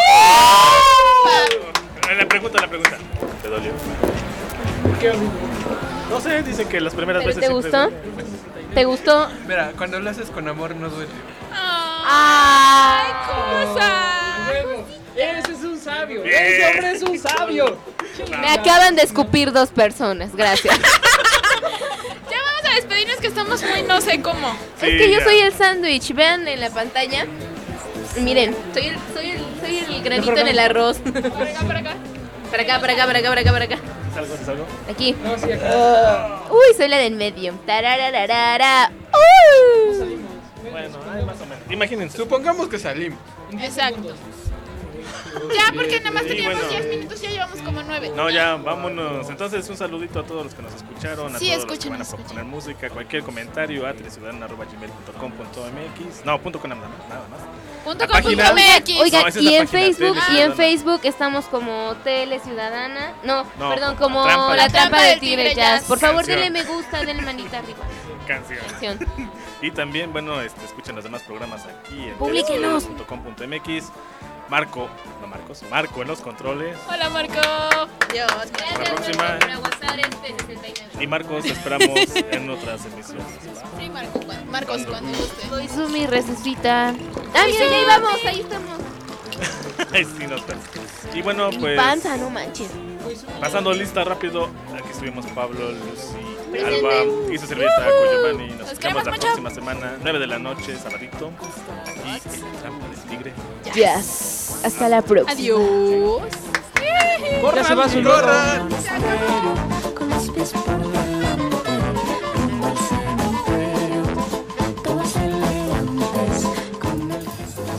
La pregunta, la pregunta. ¿Te dolió? ¿Qué amigo? No sé, dicen que las primeras ¿Pero veces. te siempre gustó? duele. ¿Te gustó? Mira, cuando lo haces con amor no duele. ¡Ay, cosa! Huevo. Ese es un sabio. Bien. Ese hombre es un sabio. Me acaban de escupir dos personas, gracias. Ya vamos a despedirnos que estamos muy no sé cómo. Sí, Es que yo ya. soy el sándwich, vean en la pantalla. Miren, soy el, soy el, soy el granito en el arroz. Por acá, por acá. Para acá, para acá, para acá, para acá, para acá. ¿Es algo? ¿Es algo? Aquí. No, sí, acá. Uy, soy la del medio. Tarararara. Uh. Bueno, ay, más o menos. Imagínense. Supongamos que salimos. Exacto. Ya, porque nada más Sí, teníamos bueno. diez minutos, ya llevamos como nueve. No, ya, vámonos. Entonces, un saludito a todos los que nos escucharon, a Sí, todos los que escúchenos, van a proponer música, cualquier comentario a teleciudadana arroba gmail punto com punto m x. No, punto con nada más. Nada más. Punto La com punto página- m x. Oigan, No, esa es y la en página, Facebook, Tele y en Ciudadana. Facebook estamos como Tele Ciudadana. No, No, perdón, como como La Trampa La del- Trampa del Tigre Jazz. Por favor, Canción. denle me gusta, denle manita arriba. Canción. Canción. Y también, bueno, este, escuchen los demás programas aquí en Publíquenos. punto com punto m x. Marco, no Marcos, Marco en los controles. Hola, Marco. Dios. La próxima. Por aguantar este sesenta y nueve. Y Marcos, esperamos en otras emisiones. ¿va? Sí, Marco, cu- Marcos, cuando guste. Soy su mi recesita. Ah, mira, ya ahí vamos, ahí estamos. Ay, sí, no está. Y bueno, Mi pues. panza, no manches. Pasando lista rápido, aquí estuvimos Pablo, Lucy, Presente. Alba y su servilleta Coyomani. Nos Los escuchamos queremos la mucho. próxima semana, nueve de la noche, sabadito, aquí en la Trampa del Tigre. Yes. Hasta la próxima. Adiós. Ya se va su ¡Corran! Con los pies por delante, rumbo al cementerio, todos elegantes, con el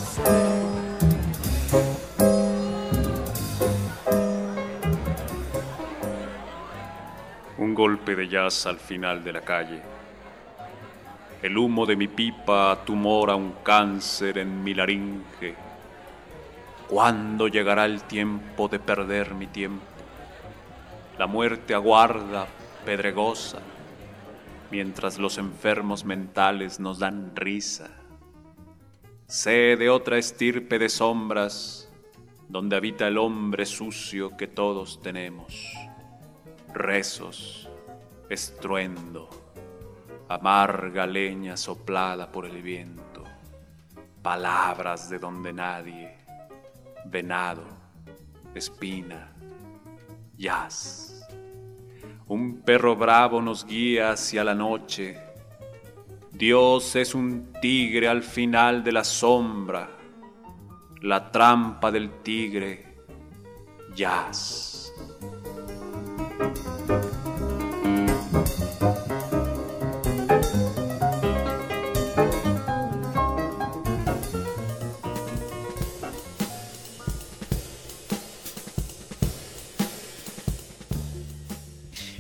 Un golpe de jazz al final de la calle. El humo de mi pipa tumora un cáncer en mi laringe. ¿Cuándo llegará el tiempo de perder mi tiempo? La muerte aguarda, pedregosa, mientras los enfermos mentales nos dan risa. Sé de otra estirpe de sombras, donde habita el hombre sucio que todos tenemos. Rezos, estruendo, amarga leña soplada por el viento, palabras de donde nadie, venado, espina, jazz. Un perro bravo nos guía hacia la noche. Dios es un tigre al final de la sombra, la trampa del tigre, jazz.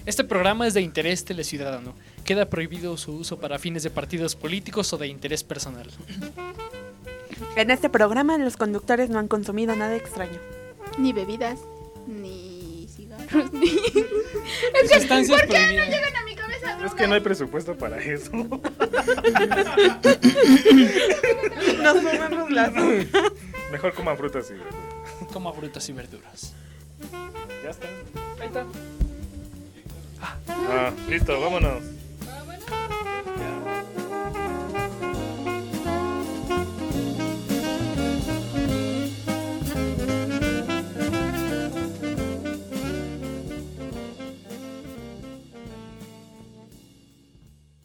Este programa es de interés teleciudadano. Queda prohibido su uso para fines de partidos políticos o de interés personal. En este programa los conductores no han consumido nada extraño. Ni bebidas, ni cigarros, ni... Es que, Sustancias ¿por qué no prohibidas. llegan a mi cabeza? Es que no hay presupuesto para eso. Nos comemos las... Mejor coman frutas y verduras. Coma frutas y verduras. Ya está. Ahí está. Ah, listo, vámonos.